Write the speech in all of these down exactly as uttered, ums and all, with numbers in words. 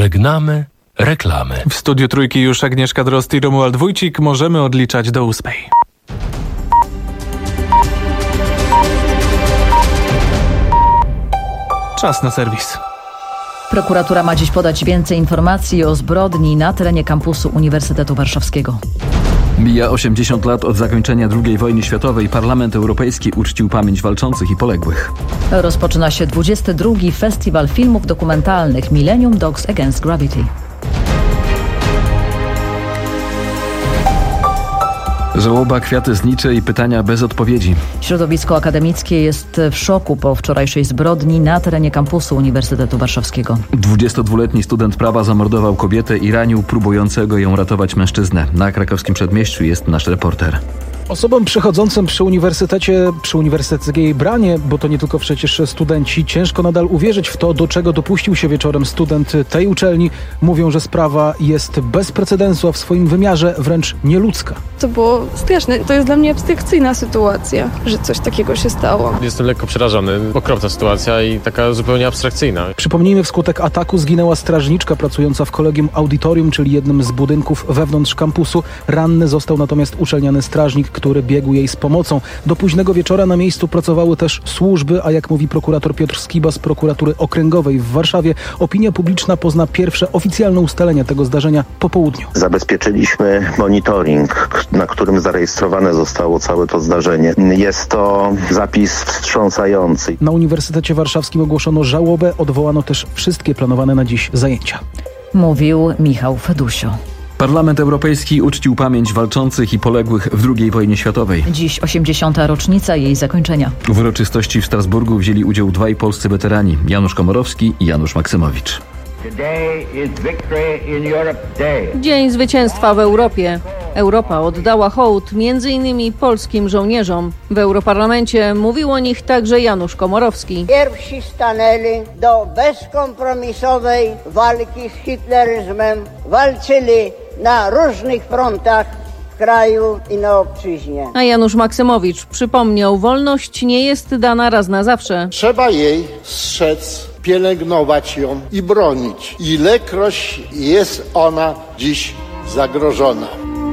Żegnamy reklamy. W studiu Trójki już Agnieszka Drozd i Romuald Wójcik. Możemy odliczać do ósmej. Czas na serwis. Prokuratura ma dziś podać więcej informacji o zbrodni na terenie kampusu Uniwersytetu Warszawskiego. Mija osiemdziesiąt lat od zakończenia drugiej wojny światowej. Parlament Europejski uczcił pamięć walczących i poległych. Rozpoczyna się dwudziesty drugi Festiwal Filmów Dokumentalnych Millennium Dogs Against Gravity. Żałoba, kwiaty znicze i pytania bez odpowiedzi. Środowisko akademickie jest w szoku po wczorajszej zbrodni na terenie kampusu Uniwersytetu Warszawskiego. dwudziestodwuletni student prawa zamordował kobietę i ranił próbującego ją ratować mężczyznę. Na krakowskim przedmieściu jest nasz reporter. Osobom przychodzącym przy uniwersytecie, przy uniwersyteckiej branie, bo to nie tylko przecież studenci, ciężko nadal uwierzyć w to, do czego dopuścił się wieczorem student tej uczelni. Mówią, że sprawa jest bez precedensu, a w swoim wymiarze wręcz nieludzka. To było straszne. To jest dla mnie abstrakcyjna sytuacja, że coś takiego się stało. Jestem lekko przerażony. Okropna sytuacja i taka zupełnie abstrakcyjna. Przypomnijmy, wskutek ataku zginęła strażniczka pracująca w Collegium Auditorium, czyli jednym z budynków wewnątrz kampusu. Ranny został natomiast uczelniany strażnik, który biegł jej z pomocą. Do późnego wieczora na miejscu pracowały też służby, a jak mówi prokurator Piotr Skiba z prokuratury okręgowej w Warszawie, opinia publiczna pozna pierwsze oficjalne ustalenia tego zdarzenia po południu. Zabezpieczyliśmy monitoring, na którym zarejestrowane zostało całe to zdarzenie. Jest to zapis wstrząsający. Na Uniwersytecie Warszawskim ogłoszono żałobę, odwołano też wszystkie planowane na dziś zajęcia. Mówił Michał Fedusio. Parlament Europejski uczcił pamięć walczących i poległych w drugiej wojnie światowej. Dziś osiemdziesiąta rocznica jej zakończenia. W uroczystości w Strasburgu wzięli udział dwaj polscy weterani, Janusz Komorowski i Janusz Maksymowicz. Dzień zwycięstwa w Europie. Europa oddała hołd między innymi polskim żołnierzom. W Europarlamencie mówił o nich także Janusz Komorowski. Pierwsi stanęli do bezkompromisowej walki z hitleryzmem. Walczyli na różnych frontach w kraju i na obczyźnie. A Janusz Maksymowicz przypomniał, wolność nie jest dana raz na zawsze. Trzeba jej strzec, pielęgnować ją i bronić. Ilekroć jest ona dziś zagrożona.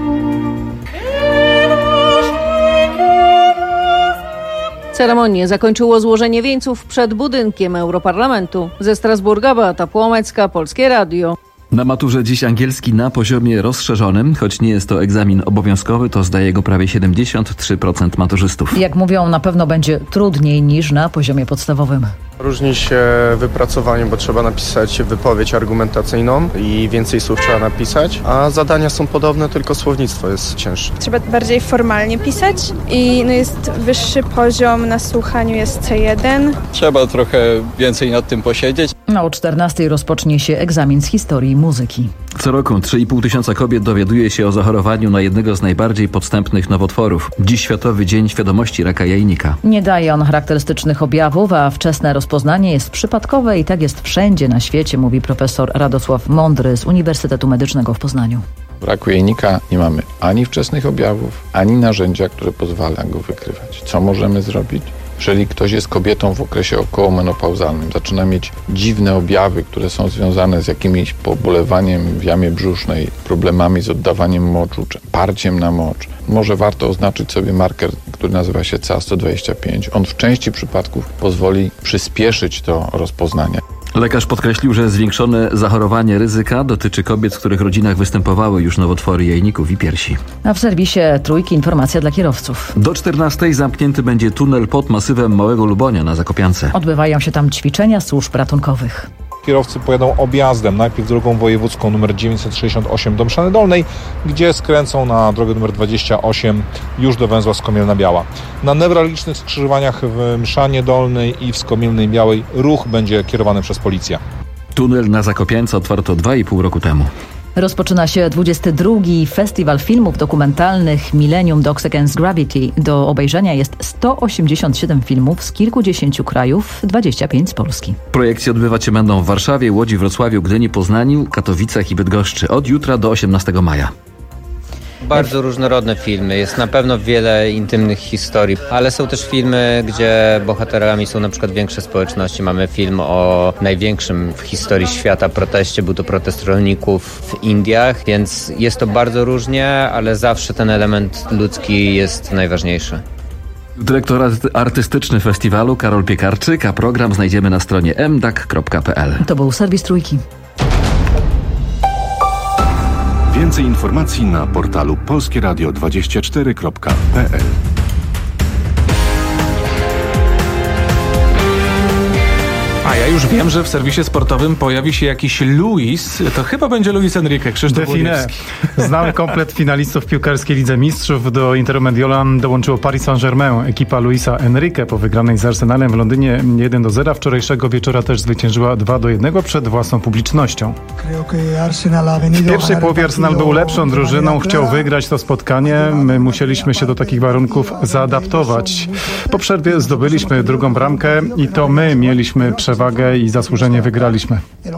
Ceremonię zakończyło złożenie wieńców przed budynkiem Europarlamentu. Ze Strasburga Beata Płomecka, Polskie Radio. Na maturze dziś angielski na poziomie rozszerzonym, choć nie jest to egzamin obowiązkowy, to zdaje go prawie siedemdziesiąt trzy procent maturzystów. Jak mówią, na pewno będzie trudniej niż na poziomie podstawowym. Różni się wypracowanie, bo trzeba napisać wypowiedź argumentacyjną i więcej słów trzeba napisać, a zadania są podobne, tylko słownictwo jest cięższe. Trzeba bardziej formalnie pisać i no jest wyższy poziom, na słuchaniu jest C jeden. Trzeba trochę więcej nad tym posiedzieć. No, o czternastej rozpocznie się egzamin z historii i muzyki. Co roku trzy i pół tysiąca kobiet dowiaduje się o zachorowaniu na jednego z najbardziej podstępnych nowotworów. Dziś Światowy Dzień Świadomości Raka Jajnika. Nie daje on charakterystycznych objawów, a wczesne rozpoznanie jest przypadkowe i tak jest wszędzie na świecie, mówi profesor Radosław Mądry z Uniwersytetu Medycznego w Poznaniu. W raku jajnika nie mamy ani wczesnych objawów, ani narzędzia, które pozwala go wykrywać. Co możemy zrobić? Jeżeli ktoś jest kobietą w okresie okołomenopauzalnym, zaczyna mieć dziwne objawy, które są związane z jakimś pobolewaniem w jamie brzusznej, problemami z oddawaniem moczu, czy parciem na mocz, może warto oznaczyć sobie marker, który nazywa się C A sto dwadzieścia pięć. On w części przypadków pozwoli przyspieszyć to rozpoznanie. Lekarz podkreślił, że zwiększone zachorowanie ryzyka dotyczy kobiet, w których rodzinach występowały już nowotwory jajników i piersi. A w serwisie Trójki informacja dla kierowców. Do czternastej zamknięty będzie tunel pod masywem Małego Lubonia na Zakopiance. Odbywają się tam ćwiczenia służb ratunkowych. Kierowcy pojadą objazdem, najpierw drogą wojewódzką nr dziewięćset sześćdziesiąt osiem do Mszany Dolnej, gdzie skręcą na drogę nr dwadzieścia osiem już do węzła Skomielna Biała. Na newralgicznych skrzyżowaniach w Mszanie Dolnej i w Skomielnej Białej ruch będzie kierowany przez policję. Tunel na Zakopiance otwarto dwa i pół roku temu. Rozpoczyna się dwudziesty drugi Festiwal Filmów Dokumentalnych Millennium Dogs Against Gravity. Do obejrzenia jest sto osiemdziesiąt siedem filmów z kilkudziesięciu krajów, dwadzieścia pięć z Polski. Projekcje odbywać się będą w Warszawie, Łodzi, Wrocławiu, Gdyni, Poznaniu, Katowicach i Bydgoszczy od jutra do osiemnastego maja. Bardzo różnorodne filmy, jest na pewno wiele intymnych historii, ale są też filmy, gdzie bohaterami są na przykład większe społeczności. Mamy film o największym w historii świata proteście, był to protest rolników w Indiach, więc jest to bardzo różnie, ale zawsze ten element ludzki jest najważniejszy. Dyrektor artystyczny festiwalu Karol Piekarczyk, a program znajdziemy na stronie m d a k kropka p l. To był serwis Trójki. Więcej informacji na portalu polskie radio dwadzieścia cztery kropka p l. A ja już wiem, że w serwisie sportowym pojawi się jakiś Luis. To chyba będzie Luis Enrique, Krzysztof Włodarski. Znamy komplet finalistów w piłkarskiej Lidze Mistrzów. Do Interu Mediolan dołączyło Paris Saint-Germain. Ekipa Luisa Enrique po wygranej z Arsenalem w Londynie jeden do zera wczorajszego wieczora też zwyciężyła dwa do jednego przed własną publicznością. W pierwszej połowie Arsenal był lepszą drużyną, chciał wygrać to spotkanie. My musieliśmy się do takich warunków zaadaptować. Po przerwie zdobyliśmy drugą bramkę i to my mieliśmy przewagę i zasłużenie wygraliśmy.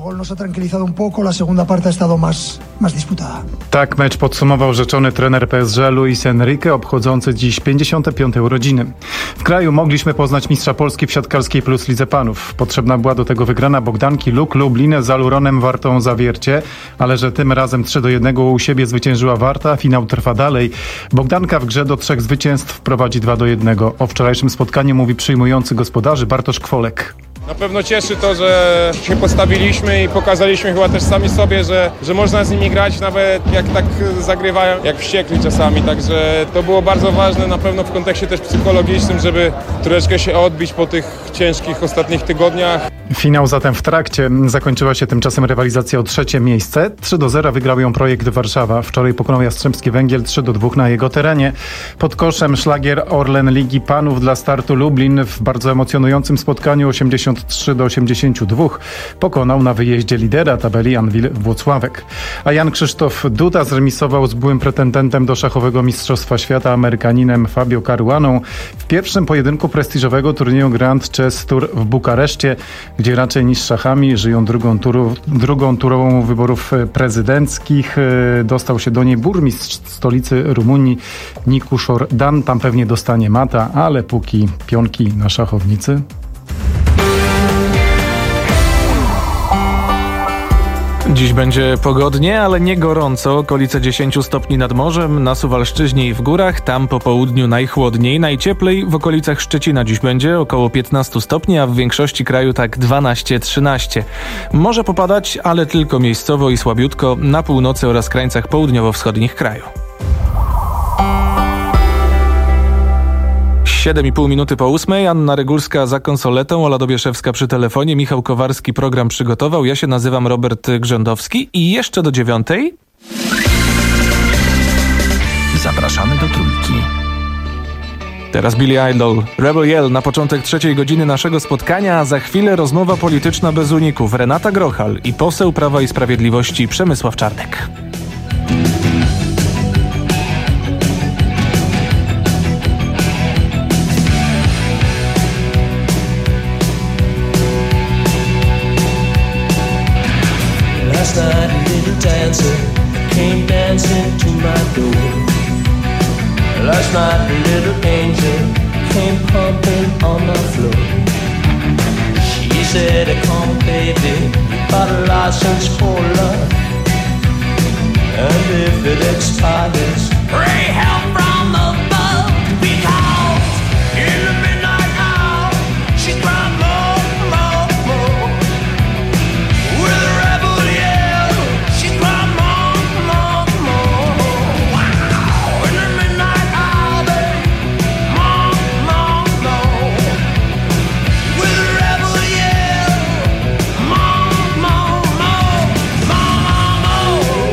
Tak mecz podsumował rzeczony trener P S G Luis Enrique, obchodzący dziś pięćdziesiąte piąte urodziny. W kraju mogliśmy poznać mistrza Polski w siatkarskiej plus Lidze Panów. Potrzebna była do tego wygrana Bogdanki Luk Lublin z Aluronem Wartą Zawiercie, ale że tym razem trzy do jednego u siebie zwyciężyła Warta, finał trwa dalej. Bogdanka w grze do trzech zwycięstw prowadzi dwa do jednego. O wczorajszym spotkaniu mówi przyjmujący gospodarzy Bartosz Kwolek. Na pewno cieszy to, że się postawiliśmy i pokazaliśmy chyba też sami sobie, że, że można z nimi grać nawet jak tak zagrywają, jak wściekli czasami. Także to było bardzo ważne na pewno w kontekście też psychologicznym, żeby troszeczkę się odbić po tych ciężkich ostatnich tygodniach. Finał zatem w trakcie. Zakończyła się tymczasem rywalizacja o trzecie miejsce. trzy do zera wygrał ją Projekt Warszawa. Wczoraj pokonał Jastrzębski Węgiel trzy do dwóch na jego terenie. Pod koszem szlagier Orlen Ligi Panów dla Startu Lublin w bardzo emocjonującym spotkaniu osiemdziesiąt trzy do osiemdziesięciu dwóch pokonał na wyjeździe lidera tabeli Anwil Włocławek. A Jan Krzysztof Duda zremisował z byłym pretendentem do szachowego Mistrzostwa Świata Amerykaninem Fabio Caruaną w pierwszym pojedynku prestiżowego turnieju Grand Chess Tour w Bukareszcie, gdzie raczej niż szachami żyją drugą, turu, drugą turą wyborów prezydenckich. Dostał się do niej burmistrz stolicy Rumunii Nikuszor Dan. Tam pewnie dostanie mata, ale póki pionki na szachownicy. Dziś będzie pogodnie, ale nie gorąco. Okolice dziesięć stopni nad morzem, na Suwalszczyźnie i w górach. Tam po południu najchłodniej, najcieplej w okolicach Szczecina dziś będzie około piętnaście stopni, a w większości kraju tak dwanaście trzynaście. Może popadać, ale tylko miejscowo i słabiutko na północy oraz krańcach południowo-wschodnich kraju. siedem i pół minuty po ósmej. Anna Regulska za konsoletą, Ola Dobieszewska przy telefonie, Michał Kowarski program przygotował. Ja się nazywam Robert Grzędowski i jeszcze do dziewiątej. Zapraszamy do Trójki. Teraz Billy Idol, Rebel Yell na początek trzeciej godziny naszego spotkania, a za chwilę rozmowa polityczna bez uników. Renata Grochal i poseł Prawa i Sprawiedliwości Przemysław Czarnek. Last night a little dancer came dancing to my door. Last night a little angel came pumping on my floor. She said, come baby, you got a license for love. And if it expires, pray help from above. Because in the midnight hour, she's crying more, more, more. With a rebel yell, she's crying more, more, more. Wow, in the midnight hour, babe, more, more, more. With a rebel yell, more, more, more, more, more.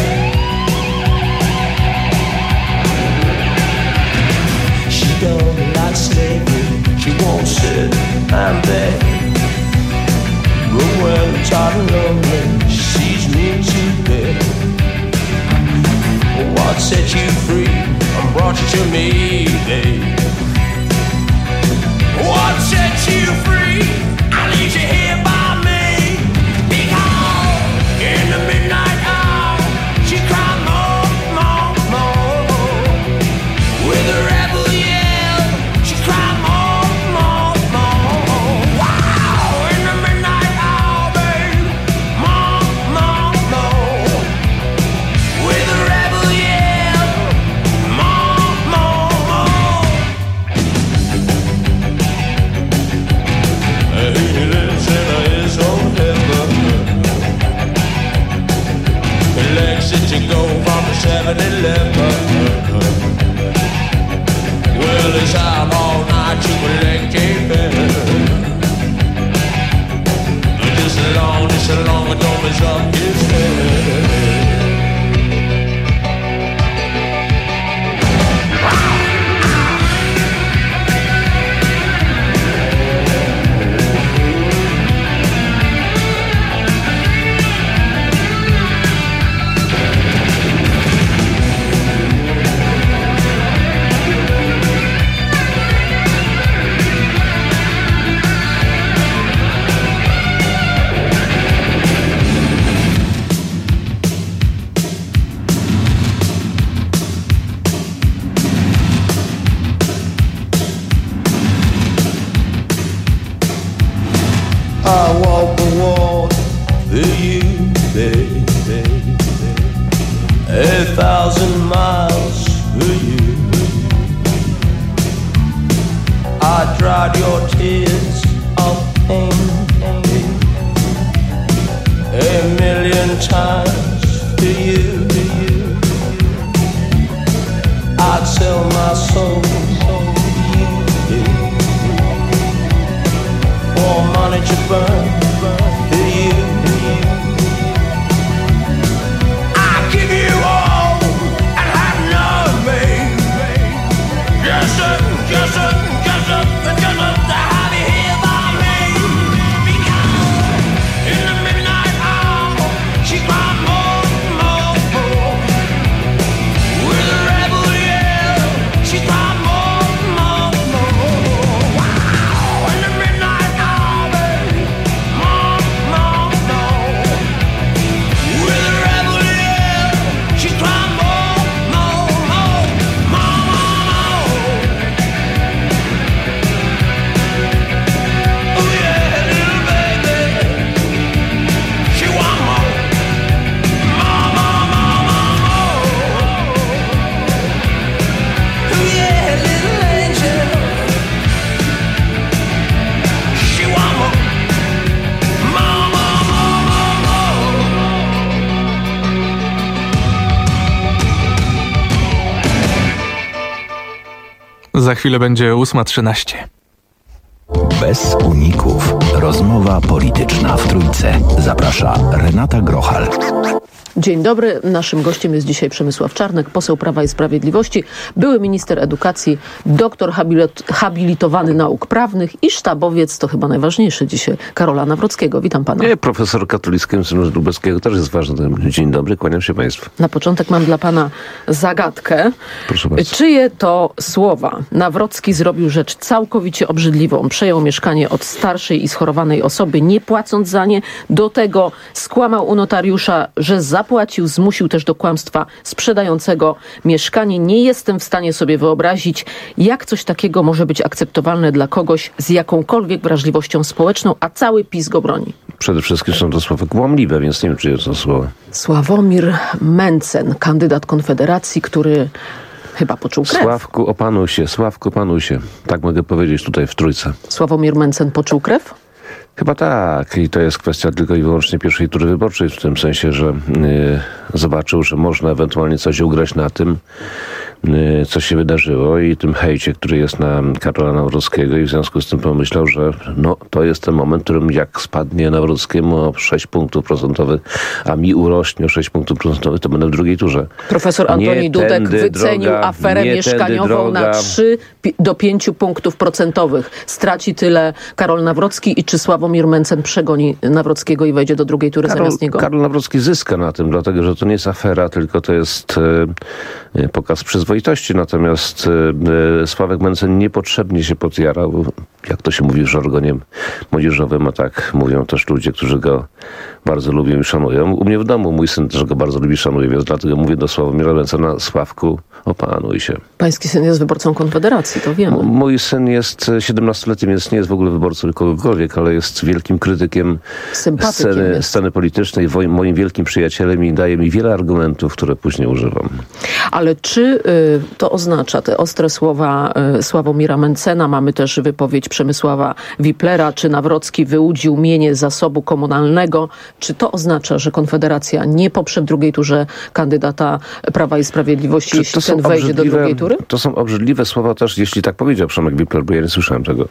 She don't like slavery, she won't sit and beg. But when I'm tired and lonely, she sees me today. What set you free and brought you to me, babe? What set you free? I leave you here by me. Because in the midnight hour, she cried more, more, more. so long as don't mess up his head. I walk the walk for you, baby. A thousand miles for you. I dried your tears of pain a million times for you. I'd sell my soul for money to burn for you. I give you all and have none, babe. Just a, just a, just a, just a, to have you here by me. Because in the midnight hour, she cried more, more, more. With a rebel yell, she cried more, more, more. Wow, in the midnight hour, baby, more, more, more. With a rebel yell, she cried more, more, more, more, more. Oh yeah, little baby, she want more, more, more, more, more, more. Oh yeah, little angel, she want more, more, more, more, more, more. Za chwilę będzie ósma trzynaście. Bez uników. Rozmowa polityczna w Trójce. Zaprasza Renata Grochal. Dzień dobry. Naszym gościem jest dzisiaj Przemysław Czarnek, poseł Prawa i Sprawiedliwości, były minister edukacji, doktor habilit- habilitowany nauk prawnych i sztabowiec, to chyba najważniejsze dzisiaj, Karola Nawrockiego. Witam pana. Nie, profesor Katolickiego Instytutu Lubelskiego też jest ważny. Dzień dobry, kłaniam się państwu. Na początek mam dla pana zagadkę. Proszę bardzo. Czyje to słowa? Nawrocki zrobił rzecz całkowicie obrzydliwą. Przejął mieszkanie od starszej i schorowanej osoby, nie płacąc za nie. Do tego skłamał u notariusza, że zapłacił, zmusił też do kłamstwa sprzedającego mieszkanie. Nie jestem w stanie sobie wyobrazić, jak coś takiego może być akceptowalne dla kogoś z jakąkolwiek wrażliwością społeczną, a cały PiS go broni. Przede wszystkim są to słowa kłamliwe, więc nie wiem, czyje to słowa. Sławomir Mencen, kandydat Konfederacji, który chyba poczuł krew. Sławku, opanuj się, Sławku, opanuj się. Tak mogę powiedzieć tutaj w Trójce. Sławomir Mencen poczuł krew? Chyba tak. I to jest kwestia tylko i wyłącznie pierwszej tury wyborczej, w tym sensie, że yy, zobaczył, że można ewentualnie coś ugrać na tym, yy, co się wydarzyło i tym hejcie, który jest na Karola Nawrockiego, i w związku z tym pomyślał, że no, to jest ten moment, w którym jak spadnie Nawrockiemu o sześć punktów procentowych, a mi urośnie o sześć punktów procentowych, to będę w drugiej turze. Profesor Antoni Nie Dudek tędy wycenił droga, aferę nie mieszkaniową tędy droga. na trzy do pięciu punktów procentowych. Straci tyle Karol Nawrocki i czy Sławomir Mencen przegoni Nawrockiego i wejdzie do drugiej tury Karol, zamiast niego? Karol Nawrocki zyska na tym, dlatego że to nie jest afera, tylko to jest e, pokaz przyzwoitości. Natomiast e, Sławek Mencen niepotrzebnie się podjarał, jak to się mówi w żargonie młodzieżowym, a tak mówią też ludzie, którzy go bardzo lubią i szanują. U mnie w domu mój syn też go bardzo lubi i szanuje, więc dlatego mówię do Sławomira Mencena: Sławku, opanuj się. Pański syn jest wyborcą Konfederacji, to wiemy. M- mój syn jest siedemnastoletnim, więc nie jest w ogóle wyborcą kogokolwiek, ale jest wielkim krytykiem sceny, sceny politycznej, wo- moim wielkim przyjacielem i daje mi wiele argumentów, które później używam. Ale czy y, to oznacza te ostre słowa y, Sławomira Mencena, mamy też wypowiedź Przemysława Wiplera, czy Nawrocki wyłudził mienie zasobu komunalnego. Czy to oznacza, że Konfederacja nie poprze w drugiej turze kandydata Prawa i Sprawiedliwości, Czy jeśli ten wejdzie do drugiej tury? To są obrzydliwe słowa też, jeśli tak powiedział Przemek Wipler, bo ja nie słyszałem tego,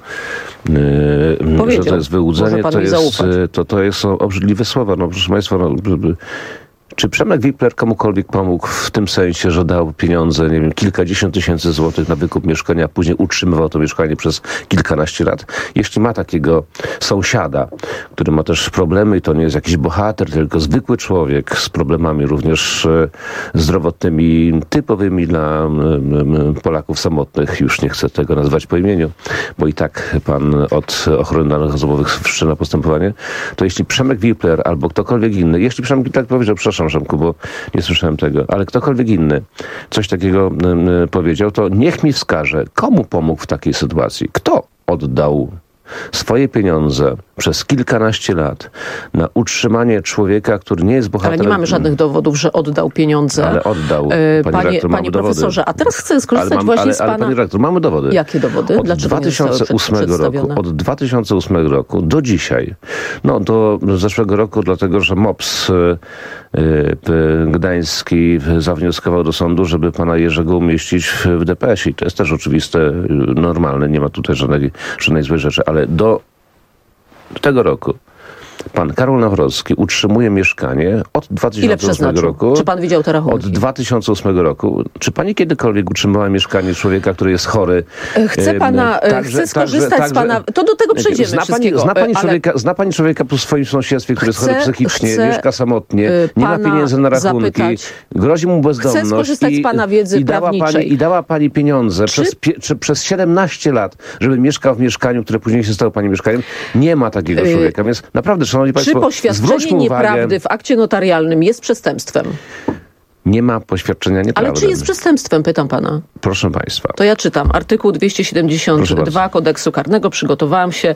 yy, że to jest wyłudzenie, to, jest, to, to jest, są obrzydliwe słowa. No proszę Państwa, no, czy Przemek Wipler komukolwiek pomógł w tym sensie, że dał pieniądze, nie wiem, kilkadziesiąt tysięcy złotych na wykup mieszkania, a później utrzymywał to mieszkanie przez kilkanaście lat? Jeśli ma takiego sąsiada, który ma też problemy i to nie jest jakiś bohater, tylko zwykły człowiek z problemami również e, zdrowotnymi, typowymi dla m, Polaków samotnych, już nie chcę tego nazwać po imieniu, bo i tak pan od ochrony danych osobowych wszczyna postępowanie, to jeśli Przemek Wipler albo ktokolwiek inny, jeśli Przemek Wipler powiedział, przepraszam Przemku, bo nie słyszałem tego, ale ktokolwiek inny coś takiego y, powiedział, to niech mi wskaże, komu pomógł w takiej sytuacji. Kto oddał swoje pieniądze przez kilkanaście lat na utrzymanie człowieka, który nie jest bohaterem. Ale nie mamy żadnych dowodów, że oddał pieniądze. Ale oddał. Panie, panie, redaktor, panie profesorze, dowody. A teraz chcę skorzystać mam, właśnie ale, z pana... Ale panie redaktor, mamy dowody. Jakie dowody? Od Dlaczego dwa tysiące ósmego roku, od dwa tysiące ósmego roku do dzisiaj, no do zeszłego roku, dlatego że MOPS y, y, gdański zawnioskował do sądu, żeby pana Jerzego umieścić w D P S ie. To jest też oczywiste, normalne, nie ma tutaj żadnej, żadnej złej rzeczy, ale do tego roku pan Karol Nawrocki utrzymuje mieszkanie od dwa tysiące ósmego roku. Czy pan widział te rachunki? Od dwa tysiące ósmego roku. Czy pani kiedykolwiek utrzymała mieszkanie człowieka, który jest chory? Chcę pana, także, chcę skorzystać także, z pana... To do tego przejdziemy zna pani, zna, pani ale... człowieka, zna pani człowieka po swoim sąsiedztwie, który jest chory psychicznie, chcę mieszka samotnie, nie ma pieniędzy na rachunki, zapytać. grozi mu bezdomność. Chcę skorzystać i, z pana wiedzy i dała prawniczej. Pani, I dała pani pieniądze czy... przez, pie, czy, przez siedemnaście lat, żeby mieszkał w mieszkaniu, które później się stało pani mieszkaniem. Nie ma takiego człowieka. Więc naprawdę, szanowni państwo, Poświadczenie nieprawdy w akcie notarialnym jest przestępstwem? Nie ma poświadczenia nieprawdy. Ale czy jest przestępstwem, pytam pana? Proszę państwa. To ja czytam. Artykuł dwieście siedemdziesiąt dwa Kodeksu Karnego. Przygotowałam się.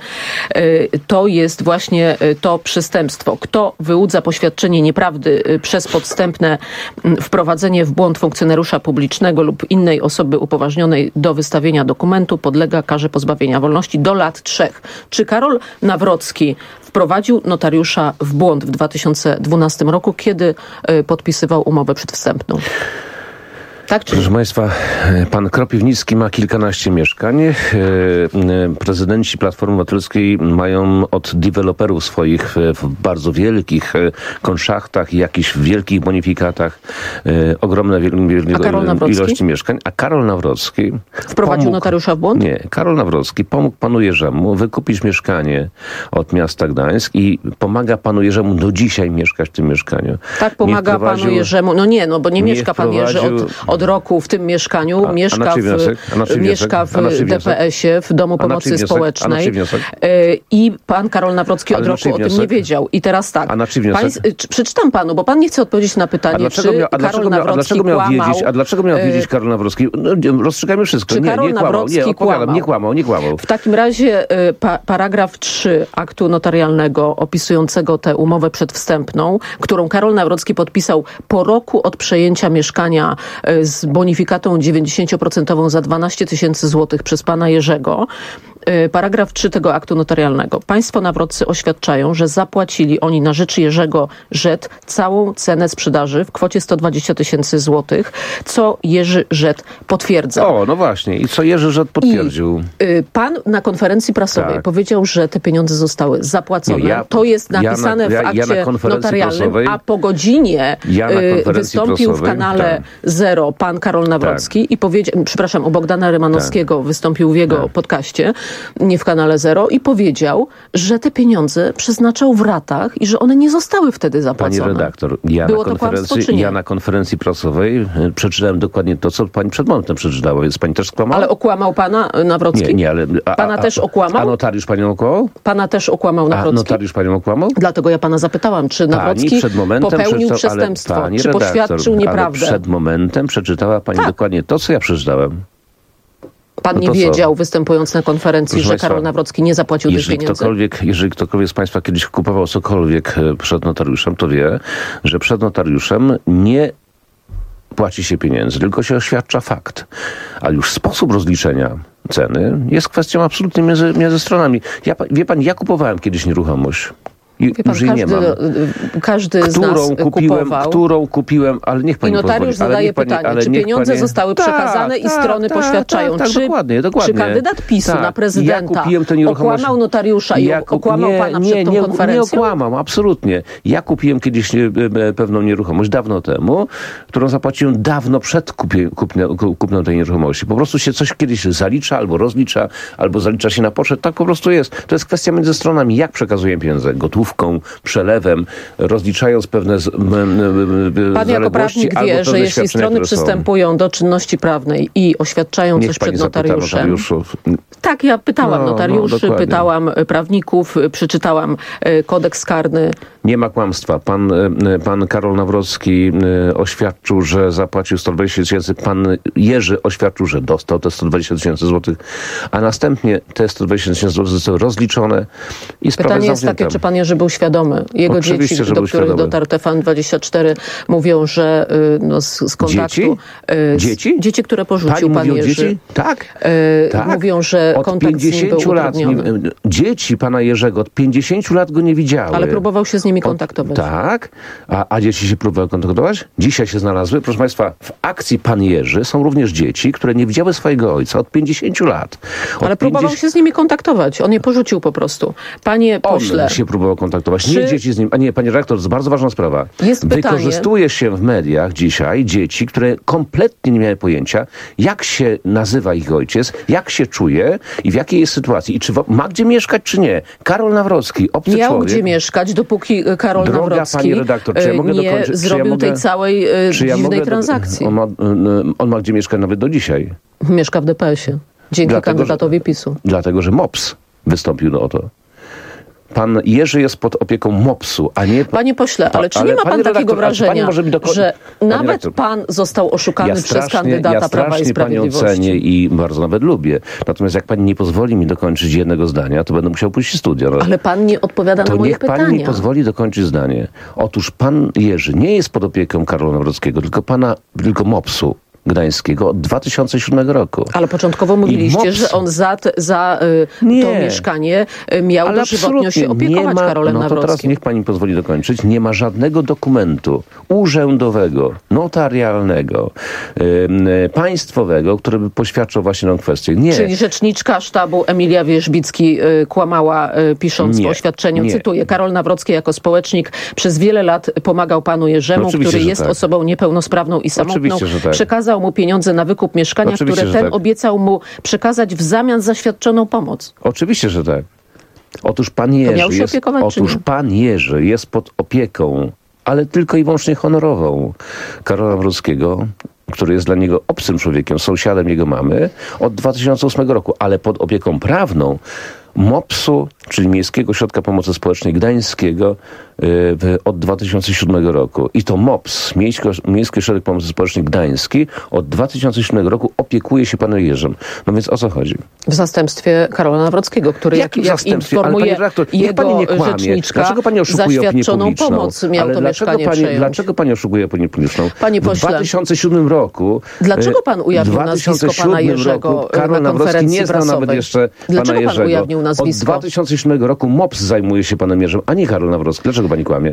To jest właśnie to przestępstwo. Kto wyłudza poświadczenie nieprawdy przez podstępne wprowadzenie w błąd funkcjonariusza publicznego lub innej osoby upoważnionej do wystawienia dokumentu, podlega karze pozbawienia wolności do lat trzech. Czy Karol Nawrocki wprowadził notariusza w błąd w dwa tysiące dwunastym roku, kiedy podpisywał umowę przedwstępną? Tak, czy... Proszę państwa, pan Kropiwnicki ma kilkanaście mieszkań. Prezydenci Platformy Obywatelskiej mają od deweloperów swoich w bardzo wielkich konszachtach i jakichś wielkich bonifikatach ogromne ilości mieszkań. A Karol Nawrocki wprowadził pomógł, notariusza w błąd? Nie. Karol Nawrocki pomógł panu Jerzemu wykupić mieszkanie od miasta Gdańsk i pomaga panu Jerzemu do dzisiaj mieszkać w tym mieszkaniu. Tak, pomaga panu Jerzemu. No nie, no bo nie, nie mieszka pan Jerzy od, od roku w tym mieszkaniu, a, mieszka, a wniosek? w, mieszka w D P es ie, w Domu Pomocy Społecznej. I pan Karol Nawrocki od roku o tym nie wiedział. I teraz tak, pan, przeczytam panu, bo pan nie chce odpowiedzieć na pytanie, czy miał, Karol Nawrocki dlaczego miał kłamał. Wiedzieć, a dlaczego miał wiedzieć Karol Nawrocki? No, rozstrzygajmy wszystko. Czy nie, Karol nie kłamał. Nawrocki nie, kłamał? Nie kłamał, nie kłamał. W takim razie pa, paragraf trzy aktu notarialnego opisującego tę umowę przedwstępną, którą Karol Nawrocki podpisał po roku od przejęcia mieszkania z bonifikatą dziewięćdziesięcioprocentową za dwanaście tysięcy złotych przez pana Jerzego. Paragraf trzy tego aktu notarialnego. Państwo Nawroccy oświadczają, że zapłacili oni na rzecz Jerzego Rzet całą cenę sprzedaży w kwocie sto dwadzieścia tysięcy złotych, co Jerzy Rzet potwierdza. O, no właśnie. I co Jerzy Rzet potwierdził? I, y, pan na konferencji prasowej tak. powiedział, że te pieniądze zostały zapłacone. Nie, ja, to jest napisane ja na, ja, w akcie ja notarialnym, a po godzinie ja y, wystąpił w kanale tak. Zero pan Karol Nawrocki tak. i powiedział, przepraszam, u Bogdana Rymanowskiego tak. wystąpił w jego tak. podcaście, nie w kanale Zero, i powiedział, że te pieniądze przeznaczał w ratach i że one nie zostały wtedy zapłacone. Pani redaktor, ja, Było na, konferencji, ja na konferencji prasowej przeczytałem dokładnie to, co pani przed momentem przeczytała. Jest pani też skłamała? Ale okłamał pana Nawrocki? Nie, nie, ale... A, pana a, też okłamał? A notariusz panią okłamał? Pana też okłamał Nawrocki? A notariusz panią okłamał? Dlatego ja pana zapytałam, czy Nawrocki przed momentem popełnił przeczyta, przestępstwo, czy redaktor, poświadczył nieprawdę? Ale przed momentem przeczytała pani tak. dokładnie to, co ja przeczytałem. Pan no nie wiedział, co? występując na konferencji, Proszę że Państwa, Karol Nawrocki nie zapłacił jeżeli tych pieniędzy? Ktokolwiek, jeżeli ktokolwiek z Państwa kiedyś kupował cokolwiek przed notariuszem, to wie, że przed notariuszem nie płaci się pieniędzy, tylko się oświadcza fakt. Ale już sposób rozliczenia ceny jest kwestią absolutnie między, między stronami. Ja, wie pan, ja kupowałem kiedyś nieruchomość. I Wie pan, już jej nie każdy, mam. każdy z Którą nas kupiłem, kupował. którą kupiłem, ale niech pani I notariusz pozwoli, ale zadaje niech pani, pytanie, ale czy niech pieniądze pani... zostały tak, przekazane i tak, strony tak, poświadczają, tak, tak, czy, dokładnie, dokładnie. czy kandydat PiSu tak. na prezydenta ja kupiłem tę nieruchomość... okłamał notariusza i ja kup... okłamał nie, pana nie, przed tą nie, konferencją? Nie okłamał, absolutnie. Ja kupiłem kiedyś e, e, pewną nieruchomość dawno temu, którą zapłaciłem dawno przed kupie, kupne, kupnem tej nieruchomości. Po prostu się coś kiedyś zalicza, albo rozlicza, albo zalicza się na poczet. Tak po prostu jest. To jest kwestia między stronami. Jak przekazujemy pieniądze? Gotówką, przelewem, rozliczając pewne z, m, m, Pan jako prawnik wie, że jeśli strony przystępują do czynności prawnej i oświadczają Niech coś pani przed zapyta notariuszem... notariuszów. Tak, ja pytałam No, notariuszy, no, pytałam prawników, przeczytałam kodeks karny. Nie ma kłamstwa. Pan, pan Karol Nawrocki oświadczył, że zapłacił sto dwadzieścia tysięcy. Pan Jerzy oświadczył, że dostał te sto dwadzieścia tysięcy złotych, a następnie te sto dwadzieścia tysięcy złotych zostały rozliczone i sprawa Pytanie jest zamknięta. takie, czy pan Jerzy był świadomy? Jego Oczywiście, dzieci, że do był których świadomy. dotarł T V N dwadzieścia cztery, mówią, że no, z, z kontaktu... Dzieci? Z, Dzieci? Dzieci, które porzucił Pani pan mówi o Jerzy. dzieci? Tak. E, tak. Mówią, że od kontakt z nim był pięćdziesięciu lat utrudniony. nie, dzieci pana Jerzego od pięćdziesięciu lat go nie widziały. Ale próbował się z nimi kontaktować. Od, tak. A, a dzieci się próbowały kontaktować? Dzisiaj się znalazły. Proszę państwa, w akcji Pan Jerzy są również dzieci, które nie widziały swojego ojca od pięćdziesięciu lat. Od Ale próbował pięćdziesięciu... się z nimi kontaktować. On je porzucił po prostu. Panie pośle... On się próbował kontaktować. Czy... Nie dzieci z nim. A nie, panie redaktor, to jest bardzo ważna sprawa. Jest pytanie... Wykorzystuje się w mediach dzisiaj dzieci, które kompletnie nie miały pojęcia, jak się nazywa ich ojciec, jak się czuje i w jakiej jest sytuacji. I czy ma gdzie mieszkać, czy nie. Karol Nawrocki, obcy Miał człowiek... gdzie mieszkać, dopóki Karol Droga Nawrocki pani redaktor, czy ja mogę nie dokończyć? zrobił ja mogę... tej całej czy ja dziwnej mogę... transakcji. On ma, on ma gdzie mieszkać nawet do dzisiaj. Mieszka w D P S ie. Dzięki Dlatego, kandydatowi że, PiSu. Dlatego, że MOPS wystąpił o to. Pan Jerzy jest pod opieką MOPS-u, a nie... Panie pośle, ale czy ale nie ma pan redaktor, takiego wrażenia, może mi doko... że nawet redaktor, pan został oszukany ja przez kandydata ja Prawa i Sprawiedliwości? panią cenię i bardzo nawet lubię. Natomiast jak pani nie pozwoli mi dokończyć jednego zdania, to będę musiał pójść w studio. Ale pan nie odpowiada to na moje niech pytania. pan mi pozwoli dokończyć zdanie. Otóż pan Jerzy nie jest pod opieką Karola Nawrockiego, tylko pana, tylko MOPS-u Gdańskiego od dwa tysiące siódmego roku. Ale początkowo mówiliście, MOPS... że on za, za y, nie. to mieszkanie y, miał Ale dożywotnio się opiekować nie ma, Karolem no to Nawrockim. teraz niech pani pozwoli dokończyć. Nie ma żadnego dokumentu urzędowego, notarialnego, yy, państwowego, który by poświadczał właśnie tę kwestię. Nie. Czyli rzeczniczka sztabu Emilia Wierzbicki y, kłamała, y, pisząc Nie. w oświadczeniu, Nie. cytuję, Karol Nawrocki jako społecznik przez wiele lat pomagał panu Jerzemu, Oczywiście, który że jest tak. osobą niepełnosprawną i samotną. Oczywiście, że tak. Przekazał mu pieniądze na wykup mieszkania, Oczywiście, które że ten tak. obiecał mu przekazać w zamian za świadczoną pomoc. Oczywiście, że tak. Otóż pan miał Jerzy się jest, opiekować, czy otóż nie? pan Jerzy jest pod opieką, ale tylko i wyłącznie honorową Karola Nawrockiego, który jest dla niego obcym człowiekiem, sąsiadem jego mamy, od dwa tysiące ósmego roku, ale pod opieką prawną MOPS-u, czyli Miejskiego Ośrodka Pomocy Społecznej Gdańskiego, yy, od dwa tysiące siódmego roku. I to MOPS, Miejski, Miejski Ośrodek Pomocy Społecznej Gdański, od dwa tysiące siódmego roku opiekuje się panem Jerzym. No więc o co chodzi? W zastępstwie Karola Nawrockiego, który jak, Jakim jak zastępstwie? informuje Ale pani redaktor, niech pani nie jego kłamie. rzeczniczka, Dlaczego pani oszukuje za opinię świadczoną publiczną? pomoc miał Ale to dlaczego mieszkanie pani, przejąć. dlaczego pani oszukuje opinię publiczną? Panie W pośle, dwa tysiące siódmym roku... Dlaczego pan ujawnił nazwisko pana Jerzego roku Karol na Nawrocki konferencji nie znał prasowej? nawet jeszcze Dlaczego pana pan Jerzego. ujawnił nazwisko? Od dwa tysiące siódmego roku MOPS zajmuje się panem Jerzym, a nie Karol Nawrocki. Dlaczego pani kłamie? Yy,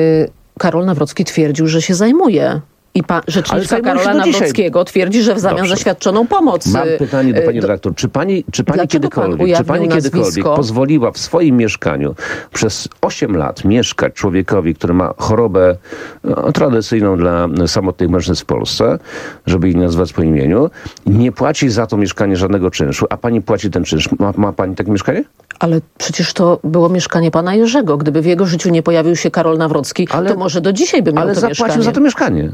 Karol Nawrocki twierdził, że się zajmuje. I pa, rzeczniczka zajmuje się Karola do dzisiaj. Nawrockiego twierdzi, że w zamian Dobrze. za świadczoną pomoc. Mam pytanie do pani yy, redaktor. Czy pani, czy pani Dlaczego pan kiedykolwiek, czy ujawnił pani kiedykolwiek nazwisko? pozwoliła w swoim mieszkaniu przez osiem lat mieszkać człowiekowi, który ma chorobę no, tradycyjną dla samotnych mężczyzn w Polsce, żeby ich nazwać po imieniu, nie płaci za to mieszkanie żadnego czynszu, a pani płaci ten czynsz. Ma, ma pani takie mieszkanie? Ale przecież to było mieszkanie pana Jerzego. Gdyby w jego życiu nie pojawił się Karol Nawrocki, Ale- to może do dzisiaj by miał Ale to zapłacił mieszkanie. za to mieszkanie.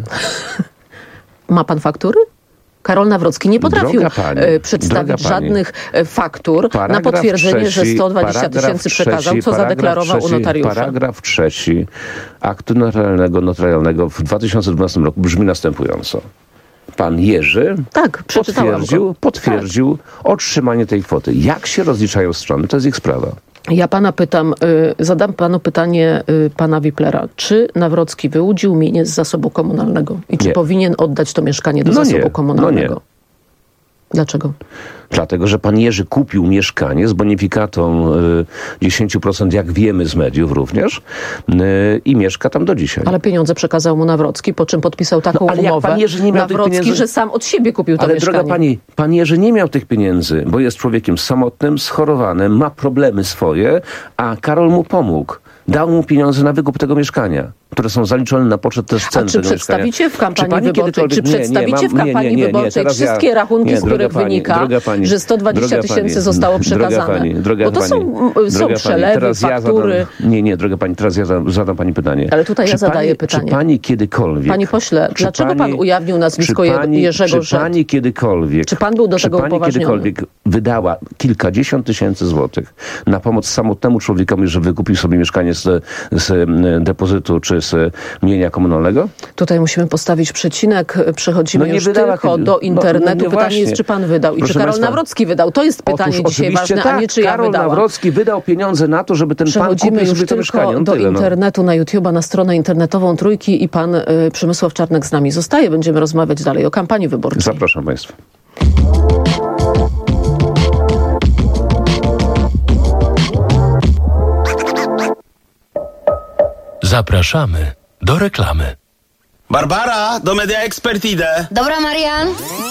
Ma pan faktury? Karol Nawrocki nie potrafił Droga pani, e, przedstawić droga pani. żadnych e, faktur na Paragraf potwierdzenie, trzeci, że sto dwadzieścia paragraf tysięcy przekazał, trzeci, co paragraf zadeklarował trzeci, u notariusza. Paragraf trzeci aktu notarialnego, notarialnego w dwa tysiące dwunastym roku brzmi następująco. Pan Jerzy Tak, przeczytałam potwierdził, go. potwierdził otrzymanie tej kwoty. Jak się rozliczają strony, to jest ich sprawa. Ja pana pytam, y, zadam panu pytanie y, pana Wiplera. Czy Nawrocki wyłudził mienie z zasobu komunalnego? I czy Nie. powinien oddać to mieszkanie do No zasobu nie. komunalnego? No nie. Dlaczego? Dlatego, że pan Jerzy kupił mieszkanie z bonifikatą y, dziesięć procent, jak wiemy z mediów również, y, i mieszka tam do dzisiaj. Ale pieniądze przekazał mu Nawrocki, po czym podpisał taką No, ale jak umowę. pan Jerzy nie miał tych Nawrocki, pieniędzy- że sam od siebie kupił to Ale mieszkanie. droga pani, pan Jerzy nie miał tych pieniędzy, bo jest człowiekiem samotnym, schorowanym, ma problemy swoje, a Karol mu pomógł. Dał mu pieniądze na wykup tego mieszkania, które są zaliczone na poczet też cen A czy tego przedstawicie mieszkania. w kampanii Czy pani wyborczej, czy kiedykolwiek- nie, nie, przedstawicie mam- w kampanii nie, nie, nie, nie, wyborczej teraz ja- wszystkie rachunki, nie, z których droga pani, wynika, droga pani, że sto dwadzieścia droga tysięcy pani, zostało przekazane? Droga pani, droga Bo to pani, są, są droga przelewy, pani, teraz faktury. Ja zadam, nie, nie, droga pani, teraz ja zadam, zadam pani pytanie. Ale tutaj ja Czy zadaję pani, pytanie. Czy pani kiedykolwiek... Panie pośle, czy dlaczego pan pani- ujawnił nazwisko czy pani, Jerzego Czy Rzet? pani kiedykolwiek... Czy pan był do czy tego pani upoważniony? kiedykolwiek wydała kilkadziesiąt tysięcy złotych na pomoc samotnemu człowiekowi, że wykupił sobie mieszkanie z, z depozytu czy z mienia komunalnego? Tutaj musimy postawić przecinek. Przechodzimy No nie już wydała tylko kiedy- do no, internetu. no nie Pytanie właśnie. jest, czy pan wydał i Proszę czy Karol państwa, Nawrocki wydał. To jest pytanie Otóż dzisiaj oczywiście ważne, tak, a nie czy ja Karol wydałam. Nawrocki wydał pieniądze na to, żeby ten pan Przechodzimy kupił już sobie to mieszkanie. tylko No do tyle, no. internetu, na YouTube'a, na stronę internetową Trójki i pan y, Przemysław Czarnek z nami zostaje. Będziemy rozmawiać dalej o kampanii wyborczej. Zapraszam państwa. Zapraszamy do reklamy. Barbara, do Media Expert idę. Dobra, Marian.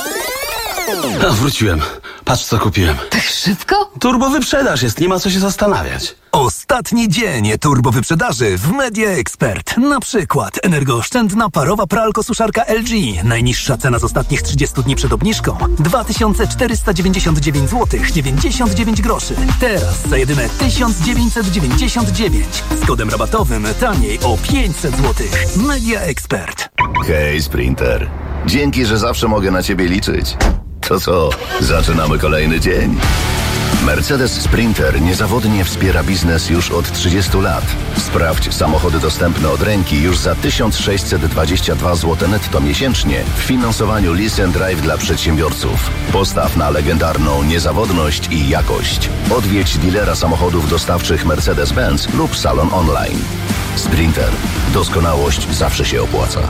A, wróciłem. Patrz, co kupiłem. Tak szybko? Turbo wyprzedaż jest, nie ma co się zastanawiać. Ostatni dzień turbo wyprzedaży w Media Expert. Na przykład energooszczędna parowa pralko-suszarka L G. Najniższa cena z ostatnich trzydziestu dni przed obniżką dwa tysiące czterysta dziewięćdziesiąt dziewięć złotych dziewięćdziesiąt dziewięć groszy. Teraz za jedyne tysiąc dziewięćset dziewięćdziesiąt dziewięć. Z kodem rabatowym taniej o pięćset złotych. Media Expert. Hej, Sprinter. Dzięki, że zawsze mogę na ciebie liczyć. To co? Zaczynamy kolejny dzień. Mercedes Sprinter niezawodnie wspiera biznes już od trzydziestu lat. Sprawdź samochody dostępne od ręki już za tysiąc sześćset dwadzieścia dwa złote netto miesięcznie w finansowaniu Lease and Drive dla przedsiębiorców. Postaw na legendarną niezawodność i jakość. Odwiedź dealera samochodów dostawczych Mercedes-Benz lub salon online. Sprinter. Doskonałość zawsze się opłaca.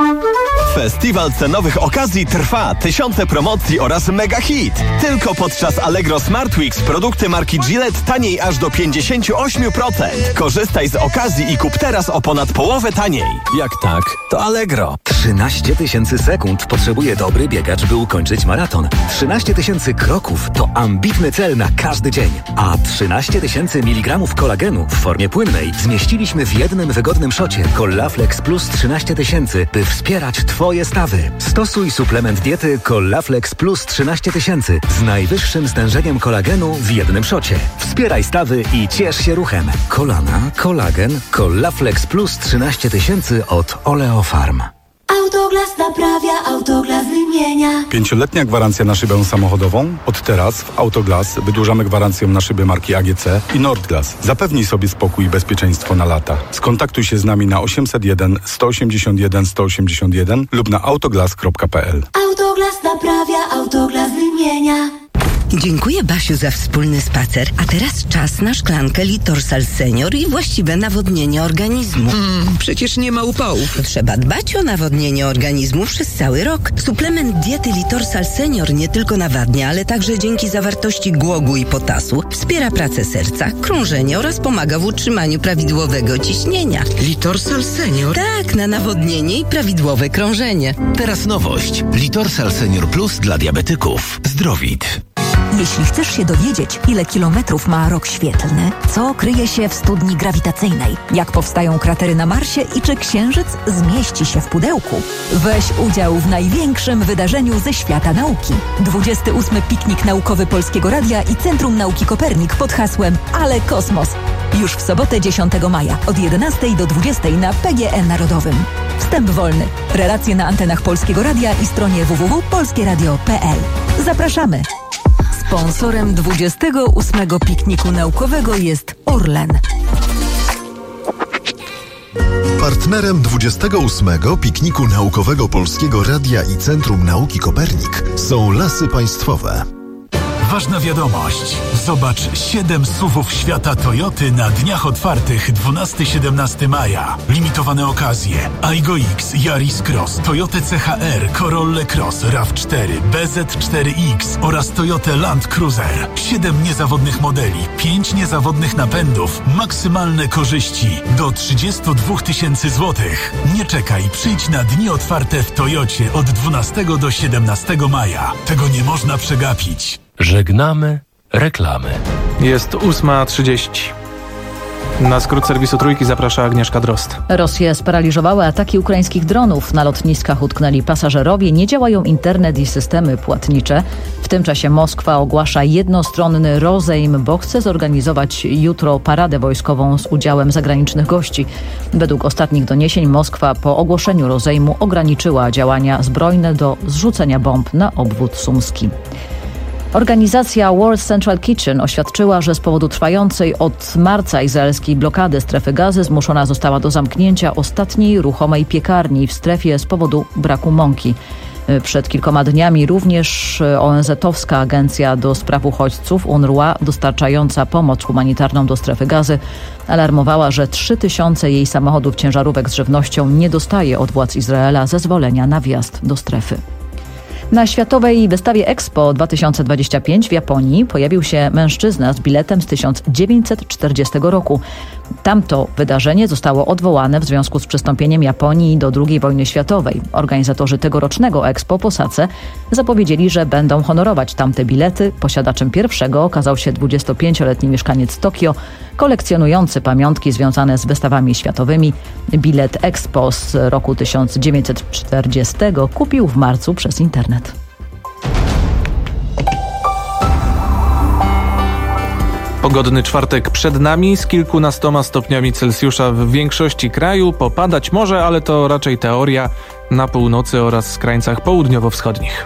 Festiwal cenowych okazji trwa. Tysiące promocji oraz mega hit. Tylko podczas Allegro Smart Weeks produkty marki Gillette taniej aż do pięćdziesiąt osiem procent. Korzystaj z okazji i kup teraz o ponad połowę taniej. Jak tak, to Allegro. trzynaście tysięcy sekund potrzebuje dobry biegacz, by ukończyć maraton. trzynaście tysięcy kroków to ambitny cel na każdy dzień. A trzynaście tysięcy miligramów kolagenu w formie płynnej zmieściliśmy w jednym wygodnym szocie Collaflex Plus trzynaście tysięcy, by wspierać Twoje stawy. Stosuj suplement diety Collaflex Plus trzynaście tysięcy z najwyższym stężeniem kolagenu w jednym szocie. Wspieraj stawy i ciesz się ruchem. Kolana, kolagen, Collaflex Plus trzynaście tysięcy od Oleofarm. Autoglas naprawia, Autoglas wymienia. Pięcioletnia gwarancja na szybę samochodową? Od teraz w Autoglas wydłużamy gwarancję na szyby marki A G C i Nordglas. Zapewnij sobie spokój i bezpieczeństwo na lata. Skontaktuj się z nami na osiemset jeden sto osiemdziesiąt jeden sto osiemdziesiąt jeden lub na autoglas kropka p l. Autoglas naprawia, Autoglas wymienia. Dziękuję, Basiu, za wspólny spacer. A teraz czas na szklankę Litorsal Senior i właściwe nawodnienie organizmu. Mm, przecież nie ma upałów. Trzeba dbać o nawodnienie organizmu przez cały rok. Suplement diety Litorsal Senior nie tylko nawadnia, ale także dzięki zawartości głogu i potasu wspiera pracę serca, krążenie oraz pomaga w utrzymaniu prawidłowego ciśnienia. Litorsal Senior? Tak, na nawodnienie i prawidłowe krążenie. Teraz nowość. Litorsal Senior Plus dla diabetyków. Zdrowit. Jeśli chcesz się dowiedzieć, ile kilometrów ma rok świetlny, co kryje się w studni grawitacyjnej, jak powstają kratery na Marsie i czy Księżyc zmieści się w pudełku, weź udział w największym wydarzeniu ze świata nauki. dwudziesty ósmy Piknik Naukowy Polskiego Radia i Centrum Nauki Kopernik pod hasłem Ale Kosmos. Już w sobotę dziesiątego maja od jedenastej do dwudziestej na P G E Narodowym. Wstęp wolny. Relacje na antenach Polskiego Radia i stronie w w w kropka polskie radio kropka p l. Zapraszamy. Sponsorem dwudziestego ósmego Pikniku Naukowego jest Orlen. Partnerem dwudziestego ósmego Pikniku Naukowego Polskiego Radia i Centrum Nauki Kopernik są Lasy Państwowe. ważna wiadomość. Zobacz siedem suwów świata Toyoty na dniach otwartych dwunastego do siedemnastego maja. Limitowane okazje. Aygo X, Yaris Cross, Toyota C H R, Corolla Cross, RAV cztery, B Z cztery X oraz Toyota Land Cruiser. siedem niezawodnych modeli, pięć niezawodnych napędów, maksymalne korzyści do trzydzieści dwa tysięcy złotych. Nie czekaj, przyjdź na dni otwarte w Toyocie od dwunastego do siedemnastego maja. Tego nie można przegapić. Żegnamy reklamy. Jest ósma trzydzieści. Na skrót serwisu Trójki zaprasza Agnieszka Drozd. Rosję sparaliżowały ataki ukraińskich dronów. Na lotniskach utknęli pasażerowie, nie działają internet i systemy płatnicze. W tym czasie Moskwa ogłasza jednostronny rozejm, bo chce zorganizować jutro paradę wojskową z udziałem zagranicznych gości. Według ostatnich doniesień Moskwa po ogłoszeniu rozejmu ograniczyła działania zbrojne do zrzucenia bomb na obwód sumski. Organizacja World Central Kitchen oświadczyła, że z powodu trwającej od marca izraelskiej blokady strefy Gazy zmuszona została do zamknięcia ostatniej ruchomej piekarni w strefie z powodu braku mąki. Przed kilkoma dniami również O N Z-owska Agencja do Spraw Uchodźców U N R W A, dostarczająca pomoc humanitarną do strefy Gazy, alarmowała, że trzy tysiące jej samochodów ciężarówek z żywnością nie dostaje od władz Izraela zezwolenia na wjazd do strefy. Na Światowej Wystawie Expo dwa tysiące dwudziestej piątej w Japonii pojawił się mężczyzna z biletem z tysiąc dziewięćset czterdziestego roku. Tamto wydarzenie zostało odwołane w związku z przystąpieniem Japonii do drugiej wojny światowej. Organizatorzy tegorocznego Expo po Sace zapowiedzieli, że będą honorować tamte bilety. Posiadaczem pierwszego okazał się dwudziestopięcioletni mieszkaniec Tokio, kolekcjonujący pamiątki związane z wystawami światowymi. Bilet Expo z roku tysiąc dziewięćset czterdziestego kupił w marcu przez internet. Pogodny czwartek przed nami z kilkunastoma stopniami Celsjusza w większości kraju. Popadać może, ale to raczej teoria, na północy oraz krańcach południowo-wschodnich.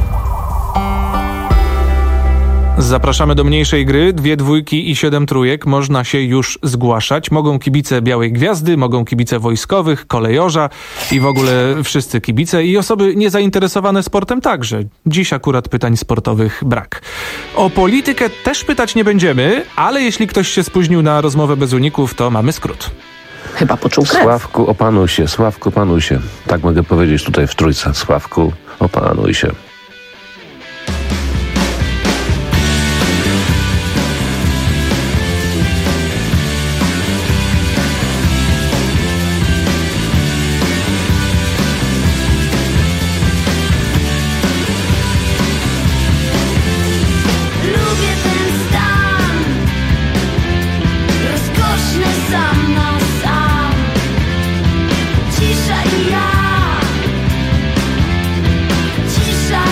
Zapraszamy do mniejszej gry. Dwie dwójki i siedem trójek. Można się już zgłaszać. Mogą kibice Białej Gwiazdy, mogą kibice wojskowych, kolejorza i w ogóle wszyscy kibice i osoby niezainteresowane sportem także. Dziś akurat pytań sportowych brak. O politykę też pytać nie będziemy, ale jeśli ktoś się spóźnił na rozmowę bez uników, to mamy skrót. Chyba poczuł krew. Sławku, opanuj się, Sławku, opanuj się. Tak mogę powiedzieć tutaj w Trójce. Sławku, opanuj się. Cisza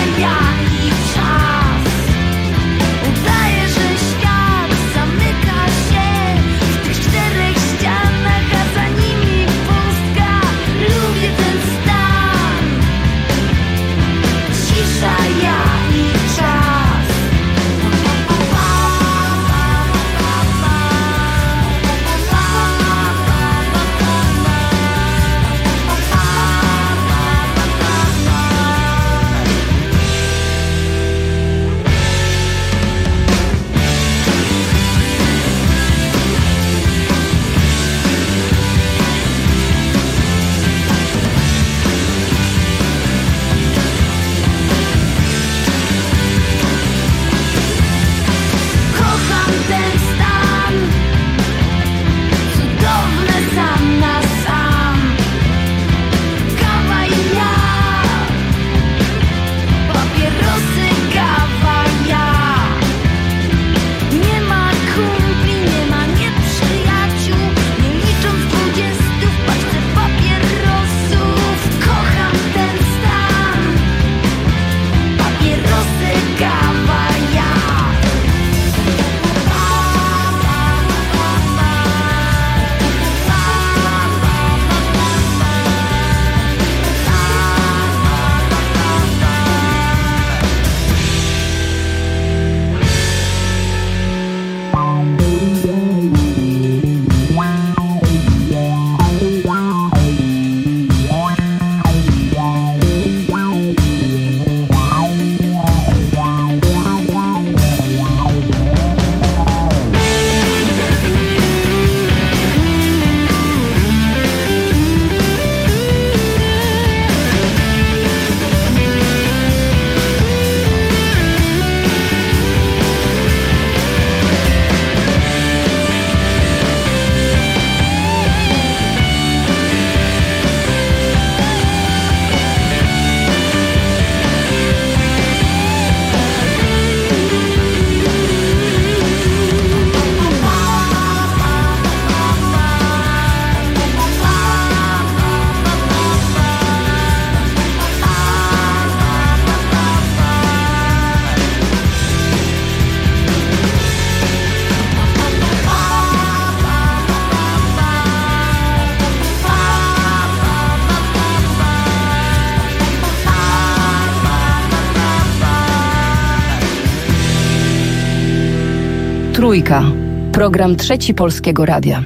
Trójka. Program Trzeci Polskiego Radia.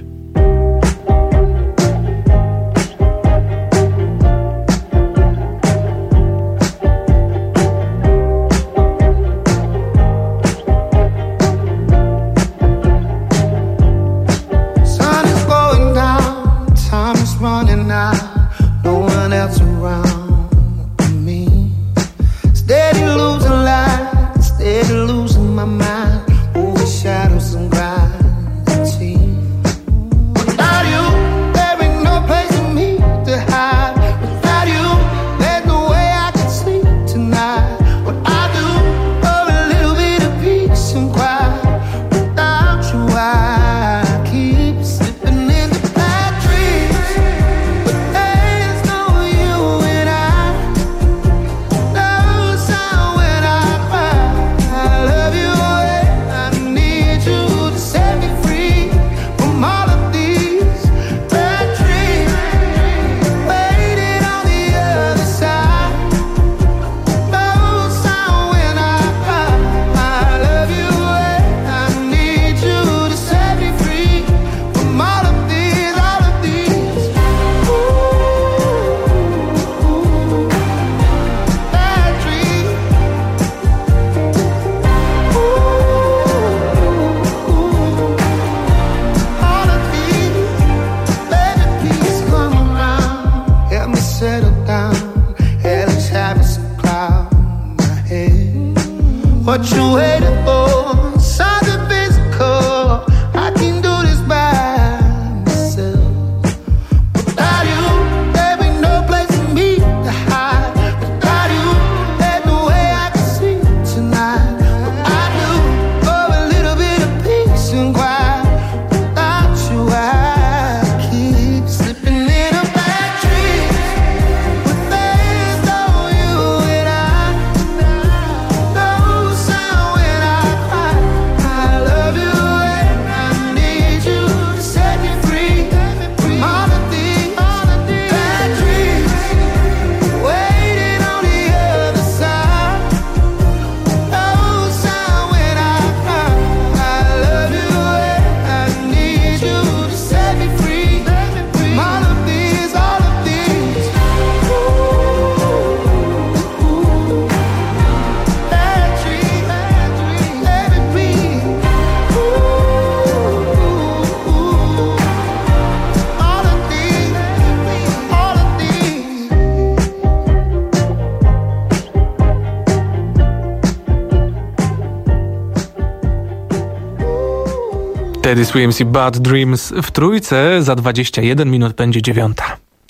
Teddy Swims i Bad Dreams w Trójce. Za dwadzieścia jeden minut będzie dziewiąta.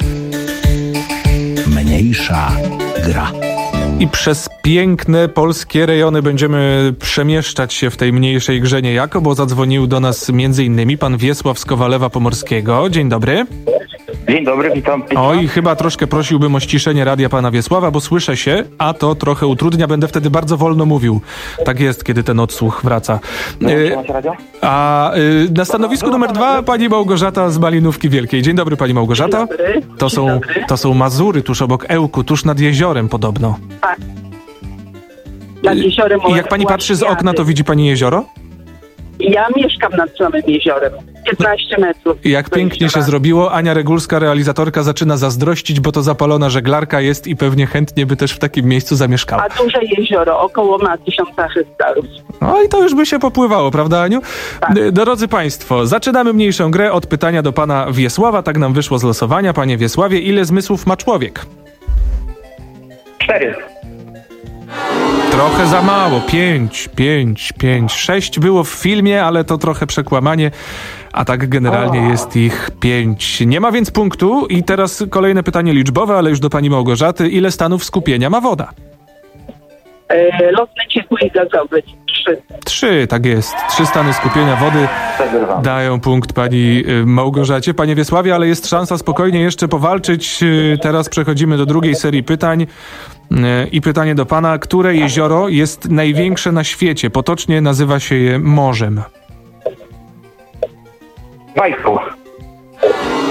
Mniejsza gra. I przez piękne polskie rejony będziemy przemieszczać się w tej mniejszej grze niejako, bo zadzwonił do nas między innymi pan Wiesław z Kowalewa Pomorskiego. Dzień dobry. Dzień dobry, witam. Oj, chyba troszkę prosiłbym o ściszenie radia pana Wiesława, bo słyszę się, a to trochę utrudnia, będę wtedy bardzo wolno mówił. Tak jest, kiedy ten odsłuch wraca. Y, a y, na stanowisku numer dwa pani Małgorzata z Malinówki Wielkiej. Dzień dobry, pani Małgorzata. To są, to są Mazury tuż obok Ełku, tuż nad jeziorem podobno. Tak. Nad jeziorem. I jak pani patrzy z okna, to widzi pani jezioro? Ja mieszkam nad samym jeziorem, piętnaście metrów. Jak pięknie się zrobiło. Ania Regulska, realizatorka, zaczyna zazdrościć, bo to zapalona żeglarka jest i pewnie chętnie by też w takim miejscu zamieszkała. A duże jezioro, około ma tysiąca hektarów. No i to już by się popływało, prawda, Aniu? Tak. Drodzy państwo, zaczynamy mniejszą grę od pytania do pana Wiesława. Tak nam wyszło z losowania. Panie Wiesławie, ile zmysłów ma człowiek? Cztery. Trochę za mało. Pięć, pięć, pięć. Sześć było w filmie, ale to trochę przekłamanie. A tak generalnie o. jest ich pięć. Nie ma więc punktu. I teraz kolejne pytanie liczbowe, ale już do pani Małgorzaty. Ile stanów skupienia ma woda? E, lotny, ciepły i gazowy. Trzy. Trzy, tak jest. Trzy stany skupienia wody dają punkt pani Małgorzacie. Panie Wiesławie, ale jest szansa spokojnie jeszcze powalczyć. Teraz przechodzimy do drugiej serii pytań. I pytanie do pana, które jezioro jest największe na świecie? Potocznie nazywa się je morzem. Bajką.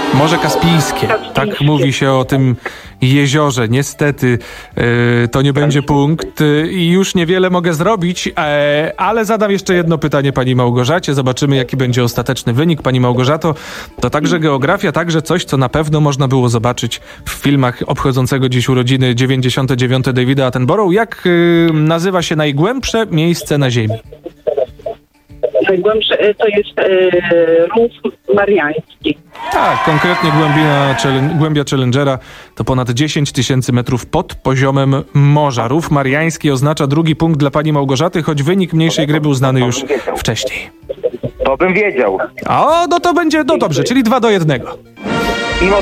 Morze Kaspijskie. Kaspijskie. Tak mówi się o tym jeziorze. Niestety yy, to nie będzie punkt yy, i już niewiele mogę zrobić, yy, ale zadam jeszcze jedno pytanie pani Małgorzacie. Zobaczymy, jaki będzie ostateczny wynik. Pani Małgorzato, to także geografia, także coś, co na pewno można było zobaczyć w filmach obchodzącego dziś urodziny dziewięćdziesiąte dziewiąte Davida Attenborough. Jak yy, nazywa się najgłębsze miejsce na Ziemi? Najgłębsze to jest e, Rów Mariański. Tak, konkretnie głębina, głębia Challengera to ponad dziesięć tysięcy metrów pod poziomem morza. Rów Mariański oznacza drugi punkt dla pani Małgorzaty, choć wynik mniejszej gry był znany już wcześniej. To bym wiedział. O, no to będzie, no dobrze, czyli dwa do jednego. I mogę...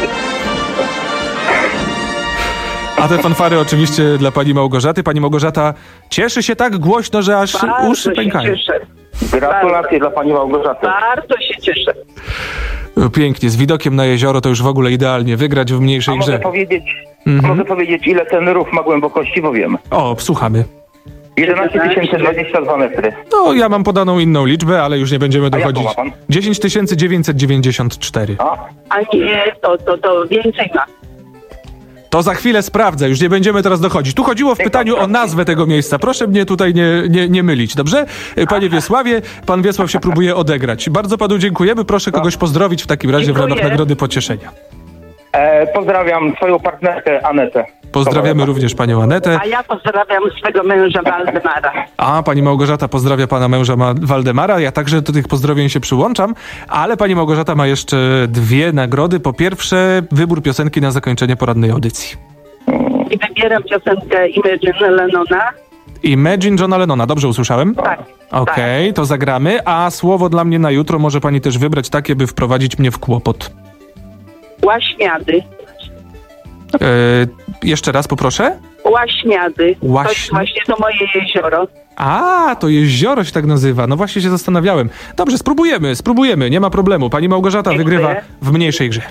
A te fanfary oczywiście dla pani Małgorzaty. Pani Małgorzata cieszy się tak głośno, że aż Bardzo uszy pękają. się cieszę. Gratulacje dla pani Małgorzaty. Bardzo się cieszę. Pięknie, z widokiem na jezioro to już w ogóle idealnie wygrać w mniejszej A grze. mogę powiedzieć, Mhm. mogę powiedzieć, ile ten rów ma głębokości, bo wiem. O, słuchamy. jedenaście tysięcy dwadzieścia dwa metry. No, ja mam podaną inną liczbę, ale już nie będziemy dochodzić. jaką ma pan? dziesięć tysięcy dziewięćset dziewięćdziesiąt cztery. A? A nie, to, to, to więcej ma. To za chwilę sprawdzę, już nie będziemy teraz dochodzić. Tu chodziło w pytaniu o nazwę tego miejsca. Proszę mnie tutaj nie, nie, nie mylić, dobrze? Panie Wiesławie, pan Wiesław się próbuje odegrać. Bardzo panu dziękujemy. Proszę kogoś pozdrowić w takim razie Dziękuję. w ramach Nagrody Pocieszenia. E, pozdrawiam swoją partnerkę Anetę. Pozdrawiamy również panią Anetę. A ja pozdrawiam swego męża Waldemara. A pani Małgorzata pozdrawia pana męża Ma- Waldemara. Ja także do tych pozdrowień się przyłączam. Ale pani Małgorzata ma jeszcze dwie nagrody. Po pierwsze, wybór piosenki na zakończenie porannej audycji. I wybieram piosenkę Imagine Lennona. Imagine Johna Lennona. Dobrze usłyszałem? Tak. Okej, okay, to zagramy. A słowo dla mnie na jutro może pani też wybrać takie, by wprowadzić mnie w kłopot. Łaśniady. E, jeszcze raz poproszę. Łaśniady. Łaś- To jest właśnie to moje jezioro. A, to jezioro się tak nazywa. No właśnie się zastanawiałem. Dobrze, spróbujemy, spróbujemy. Nie ma problemu. Pani Małgorzata Dziękuję. wygrywa w mniejszej grze.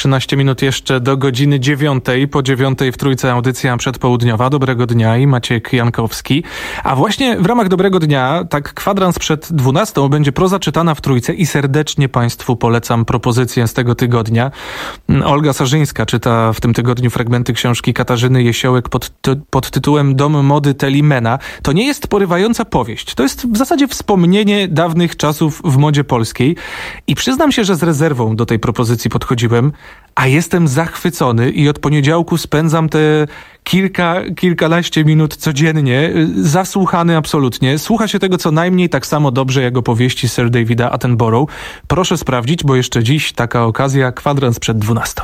trzynaście minut jeszcze do godziny dziewiątej. Po dziewiątej w Trójce audycja przedpołudniowa. Dobrego dnia i Maciek Jankowski. A właśnie w ramach Dobrego Dnia, tak kwadrans przed dwunastą, będzie proza czytana w Trójce i serdecznie Państwu polecam propozycję z tego tygodnia. Olga Sarzyńska czyta w tym tygodniu fragmenty książki Katarzyny Jesiołek pod, ty- pod tytułem Dom mody Telimena. To nie jest porywająca powieść. To jest w zasadzie wspomnienie dawnych czasów w modzie polskiej. I przyznam się, że z rezerwą do tej propozycji podchodziłem, a jestem zachwycony i od poniedziałku spędzam te kilka, kilkanaście minut codziennie, zasłuchany absolutnie. Słucha się tego co najmniej tak samo dobrze jak opowieści Sir Davida Attenborough. Proszę sprawdzić, bo jeszcze dziś taka okazja, kwadrans przed dwunastą.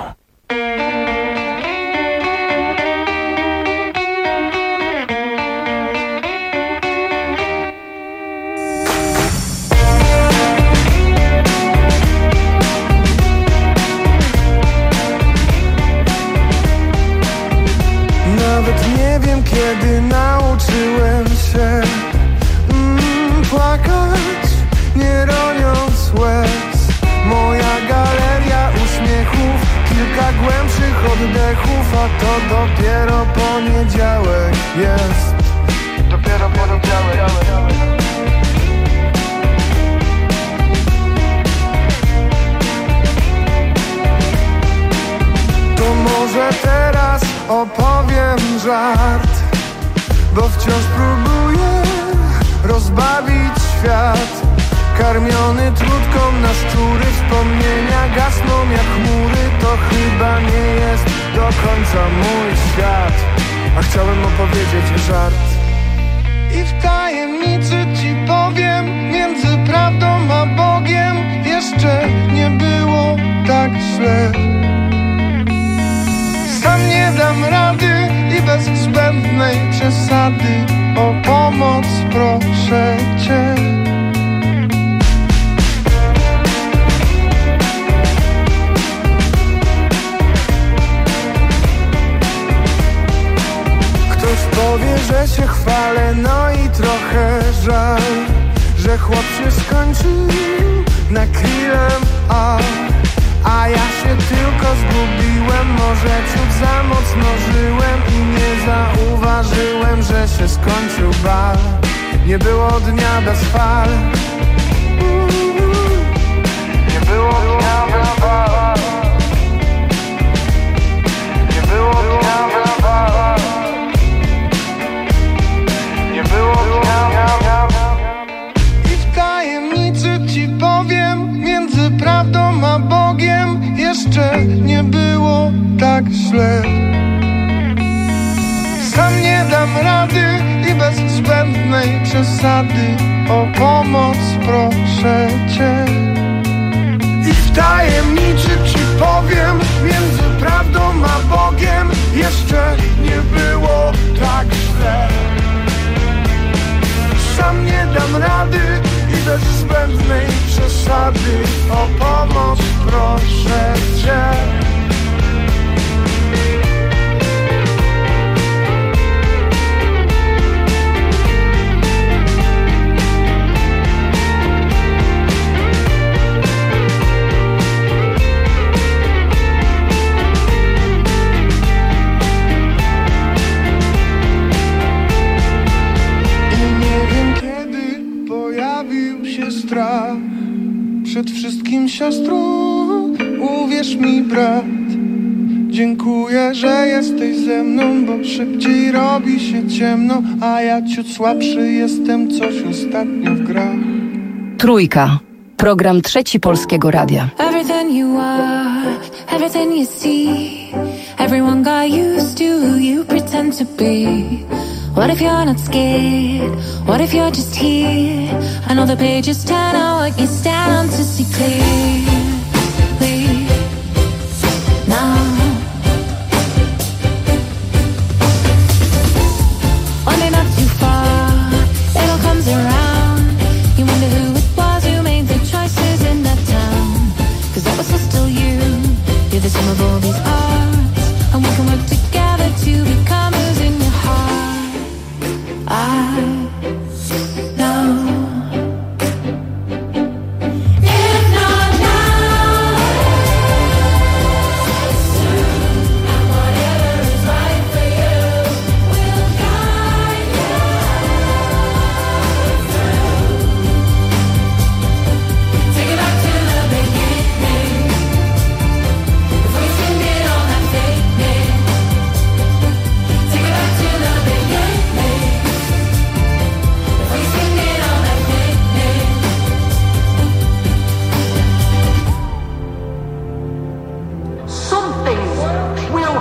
Kiedy nauczyłem się mm, płakać, nie roniąc łez. Moja galeria uśmiechów, kilka głębszych oddechów, a to dopiero poniedziałek jest. Dopiero poniedziałek. To może teraz opowiem żart, bo wciąż próbuję rozbawić świat. Karmiony trutką na szczury, wspomnienia gasną jak chmury. To chyba nie jest do końca mój świat, a chciałem opowiedzieć żart. I w tajemnicy ci powiem, między prawdą a Bogiem jeszcze nie było tak źle. Sam nie dam rady i bez zbędnej przesady o pomoc proszę cię. Ktoś powie, że się chwalę, no i trochę żal, że chłop się skończył na krillem, a A ja się tylko zgubiłem, może ciut za mocno żyłem i nie zauważyłem, że się skończył bal. Nie było dnia bez fal. Nie było dnia bez fal. Nie było dnia bez fal. Nie było dnia bez fal. I w tajemnicy ci powiem, między prawdą a Bogiem jeszcze nie było tak źle. Sam nie dam rady i bez zbędnej przesady o pomoc proszę cię. I w tajemnicy ci powiem, między prawdą a Bogiem jeszcze nie było tak źle. Sam nie dam rady i bez zbędnej przesady o pomoc proszę cię. Strach przed wszystkim, siostro, uwierz mi, brat. Dziękuję, że jesteś ze mną, bo szybciej robi się ciemno, a ja ciut słabszy jestem, coś ostatnio w grach. Trójka. Program Trzeci Polskiego Radia. Everything you are, everything you see, everyone got used to who you pretend to be. What if you're not scared? What if you're just here? I know the pages turn out what you stand on to see clearly now. One day not too far, it all comes around. You wonder who it was who made the choices in that town. Cause that was still you. You're the sum of all these arts, and we can work together to become who's in your heart. I know. If not now,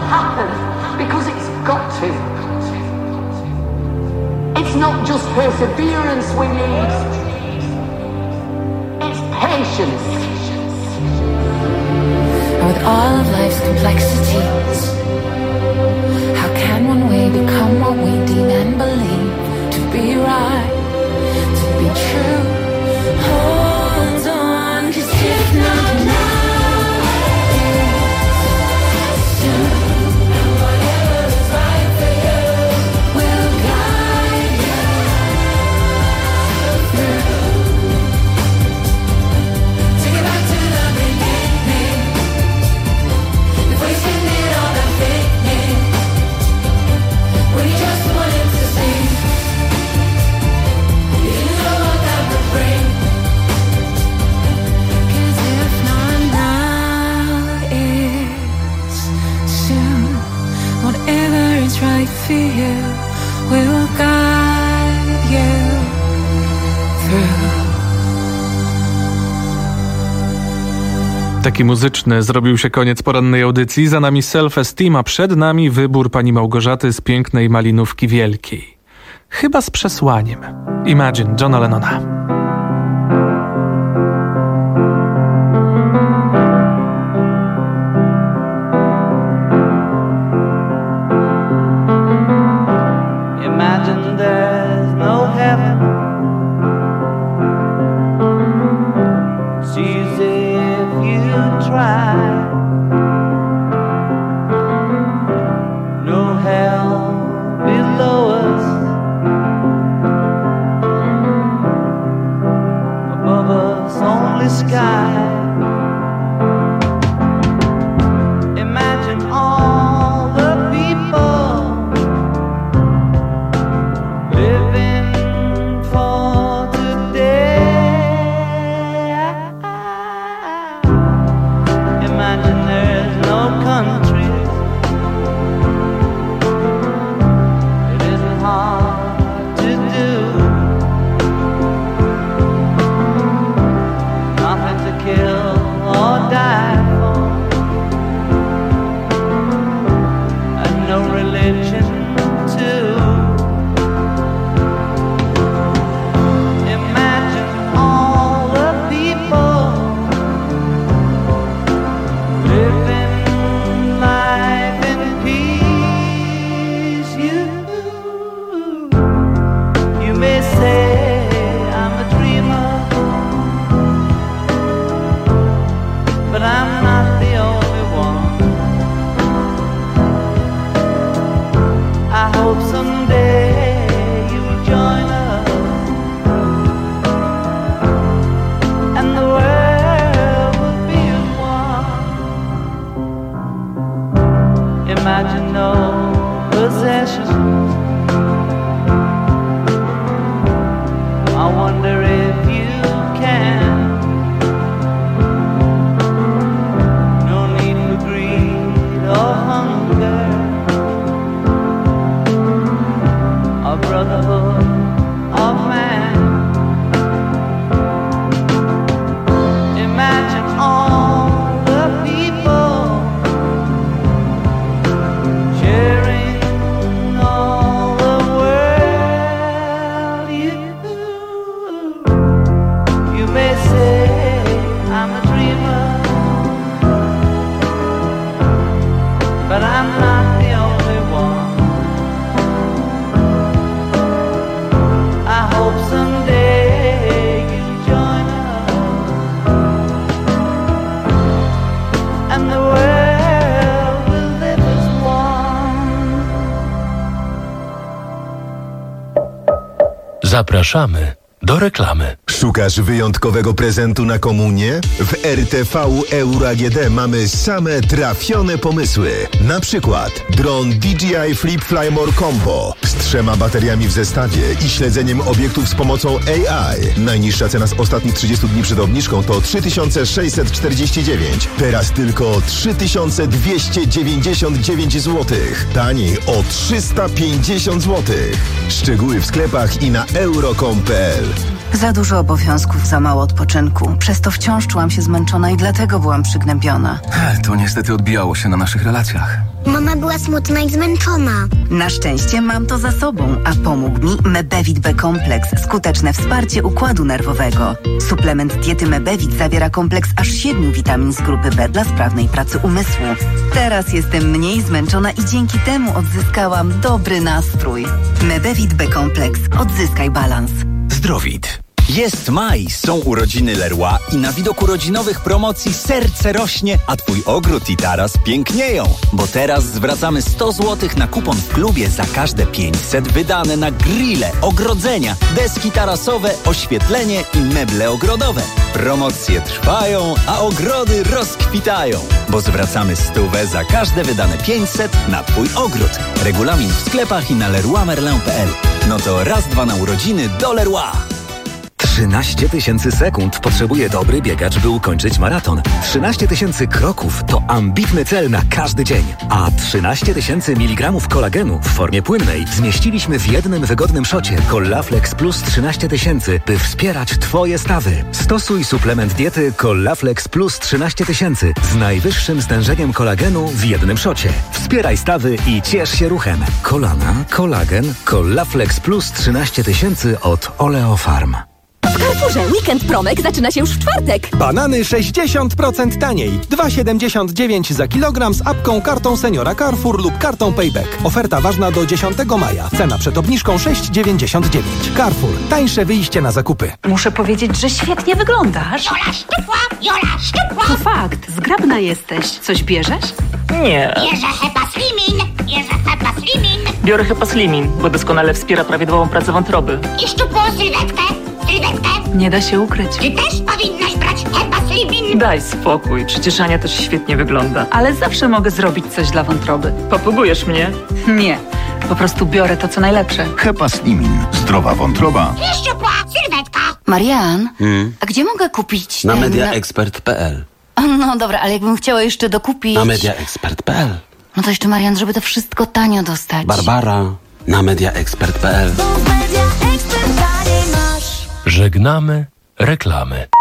happen because it's got to. It's not just perseverance we need, it's patience. With all of life's complexities, how can one way become what we deem and believe to be right, to be true? Hold on, 'cause if not now, it's soon. And whatever is right for you will guide you through. Take it back to the beginning, before you spend it on a picnic, when you just wanted to see. You didn't know what that would bring. 'Cause if not now, it's soon. Whatever is right for you will guide you through. Taki muzyczny zrobił się koniec porannej audycji. Za nami Self-Esteem, a przed nami wybór pani Małgorzaty z pięknej Malinówki Wielkiej. Chyba z przesłaniem. Imagine, Johna Lennona. Imagine there's no heaven. It's easy if you try. No hell below us. Above us only sky. Imagine all the people living for today. Imagine there's no countries. It isn't hard to do. Nothing to kill or die for, and no religion too. Imagine all the people living life in peace. You, you may say I'm a dreamer, but I'm not the only one. I hope someday you'll join us, and the world will be as one. Imagine no possessions. I wonder if you can. No need for greed or hunger, a brotherhood of man. Imagine all the people sharing all the world. You, you may say I'm a dreamer, but I'm not the only one. I hope someday you'll join us, and the world will live as one. Zapraszamy do reklamy. Szukasz wyjątkowego prezentu na komunię? W R T V Euro A G D mamy same trafione pomysły. Na przykład dron D J I Flip Fly More Combo z trzema bateriami w zestawie i śledzeniem obiektów z pomocą A I. Najniższa cena z ostatnich trzydziestu dni przed obniżką to trzy tysiące sześćset czterdzieści dziewięć. Teraz tylko trzy tysiące dwieście dziewięćdziesiąt dziewięć złotych. Taniej o trzysta pięćdziesiąt złotych. Szczegóły w sklepach i na euro kropka com kropka p l. Za dużo obowiązków, za mało odpoczynku. Przez to wciąż czułam się zmęczona i dlatego byłam przygnębiona. To niestety odbijało się na naszych relacjach. Mama była smutna i zmęczona. Na szczęście mam to za sobą, a pomógł mi Mebevit B-kompleks, skuteczne wsparcie układu nerwowego. Suplement diety Mebevit zawiera kompleks aż siedmiu witamin z grupy B dla sprawnej pracy umysłu. Teraz jestem mniej zmęczona i dzięki temu odzyskałam dobry nastrój. Mebevit B-kompleks. Odzyskaj balans. Zdrowit. Jest maj, są urodziny Leroy i na widok urodzinowych promocji serce rośnie, a twój ogród i taras pięknieją. Bo teraz zwracamy sto złotych na kupon w klubie za każde pięćset wydane na grille, ogrodzenia, deski tarasowe, oświetlenie i meble ogrodowe. Promocje trwają, a ogrody rozkwitają. Bo zwracamy stówę za każde wydane pięćset na twój ogród. Regulamin w sklepach i na leroy merlin kropka p l. No to raz, dwa na urodziny do Leroy. trzynaście tysięcy sekund potrzebuje dobry biegacz, by ukończyć maraton. trzynaście tysięcy kroków to ambitny cel na każdy dzień. A trzynaście tysięcy miligramów kolagenu w formie płynnej zmieściliśmy w jednym wygodnym szocie Collaflex Plus trzynaście tysięcy, by wspierać Twoje stawy. Stosuj suplement diety Collaflex Plus trzynaście tysięcy z najwyższym stężeniem kolagenu w jednym szocie. Wspieraj stawy i ciesz się ruchem. Kolana, kolagen, Collaflex Plus trzynaście tysięcy od Oleofarm. W Carrefourze weekend promek zaczyna się już w czwartek. Banany sześćdziesiąt procent taniej. dwa siedemdziesiąt dziewięć za kilogram z apką, kartą Seniora Carrefour lub kartą Payback. Oferta ważna do dziesiątego maja. Cena przed obniżką sześć dziewięćdziesiąt dziewięć. Carrefour. Tańsze wyjście na zakupy. Muszę powiedzieć, że świetnie wyglądasz. Jola szczupła! Jola szczupła! To fakt. Zgrabna jesteś. Coś bierzesz? Nie. Bierze Hepa Slimin. Bierze Hepa Slimin. Biorę Hepa Slimin, bo doskonale wspiera prawidłową pracę wątroby. I szczupłą sylwetkę. Sylwetkę. Nie da się ukryć. Ty też powinnaś brać Hepa Slimin. Daj spokój. Przecież Ania też świetnie wygląda. Ale zawsze mogę zrobić coś dla wątroby. Popugujesz mnie? Nie. Po prostu biorę to, co najlepsze. Hepa Slimin. Zdrowa wątroba. I szczupła sylwetka. Marian, hmm? a gdzie mogę kupić Na ten... mediaexpert kropka p l. No dobra, ale jakbym chciała jeszcze dokupić... Na mediaexpert kropka p l. No to jeszcze, Marian, żeby to wszystko tanio dostać. Barbara, na mediaexpert kropka p l. Żegnamy reklamy.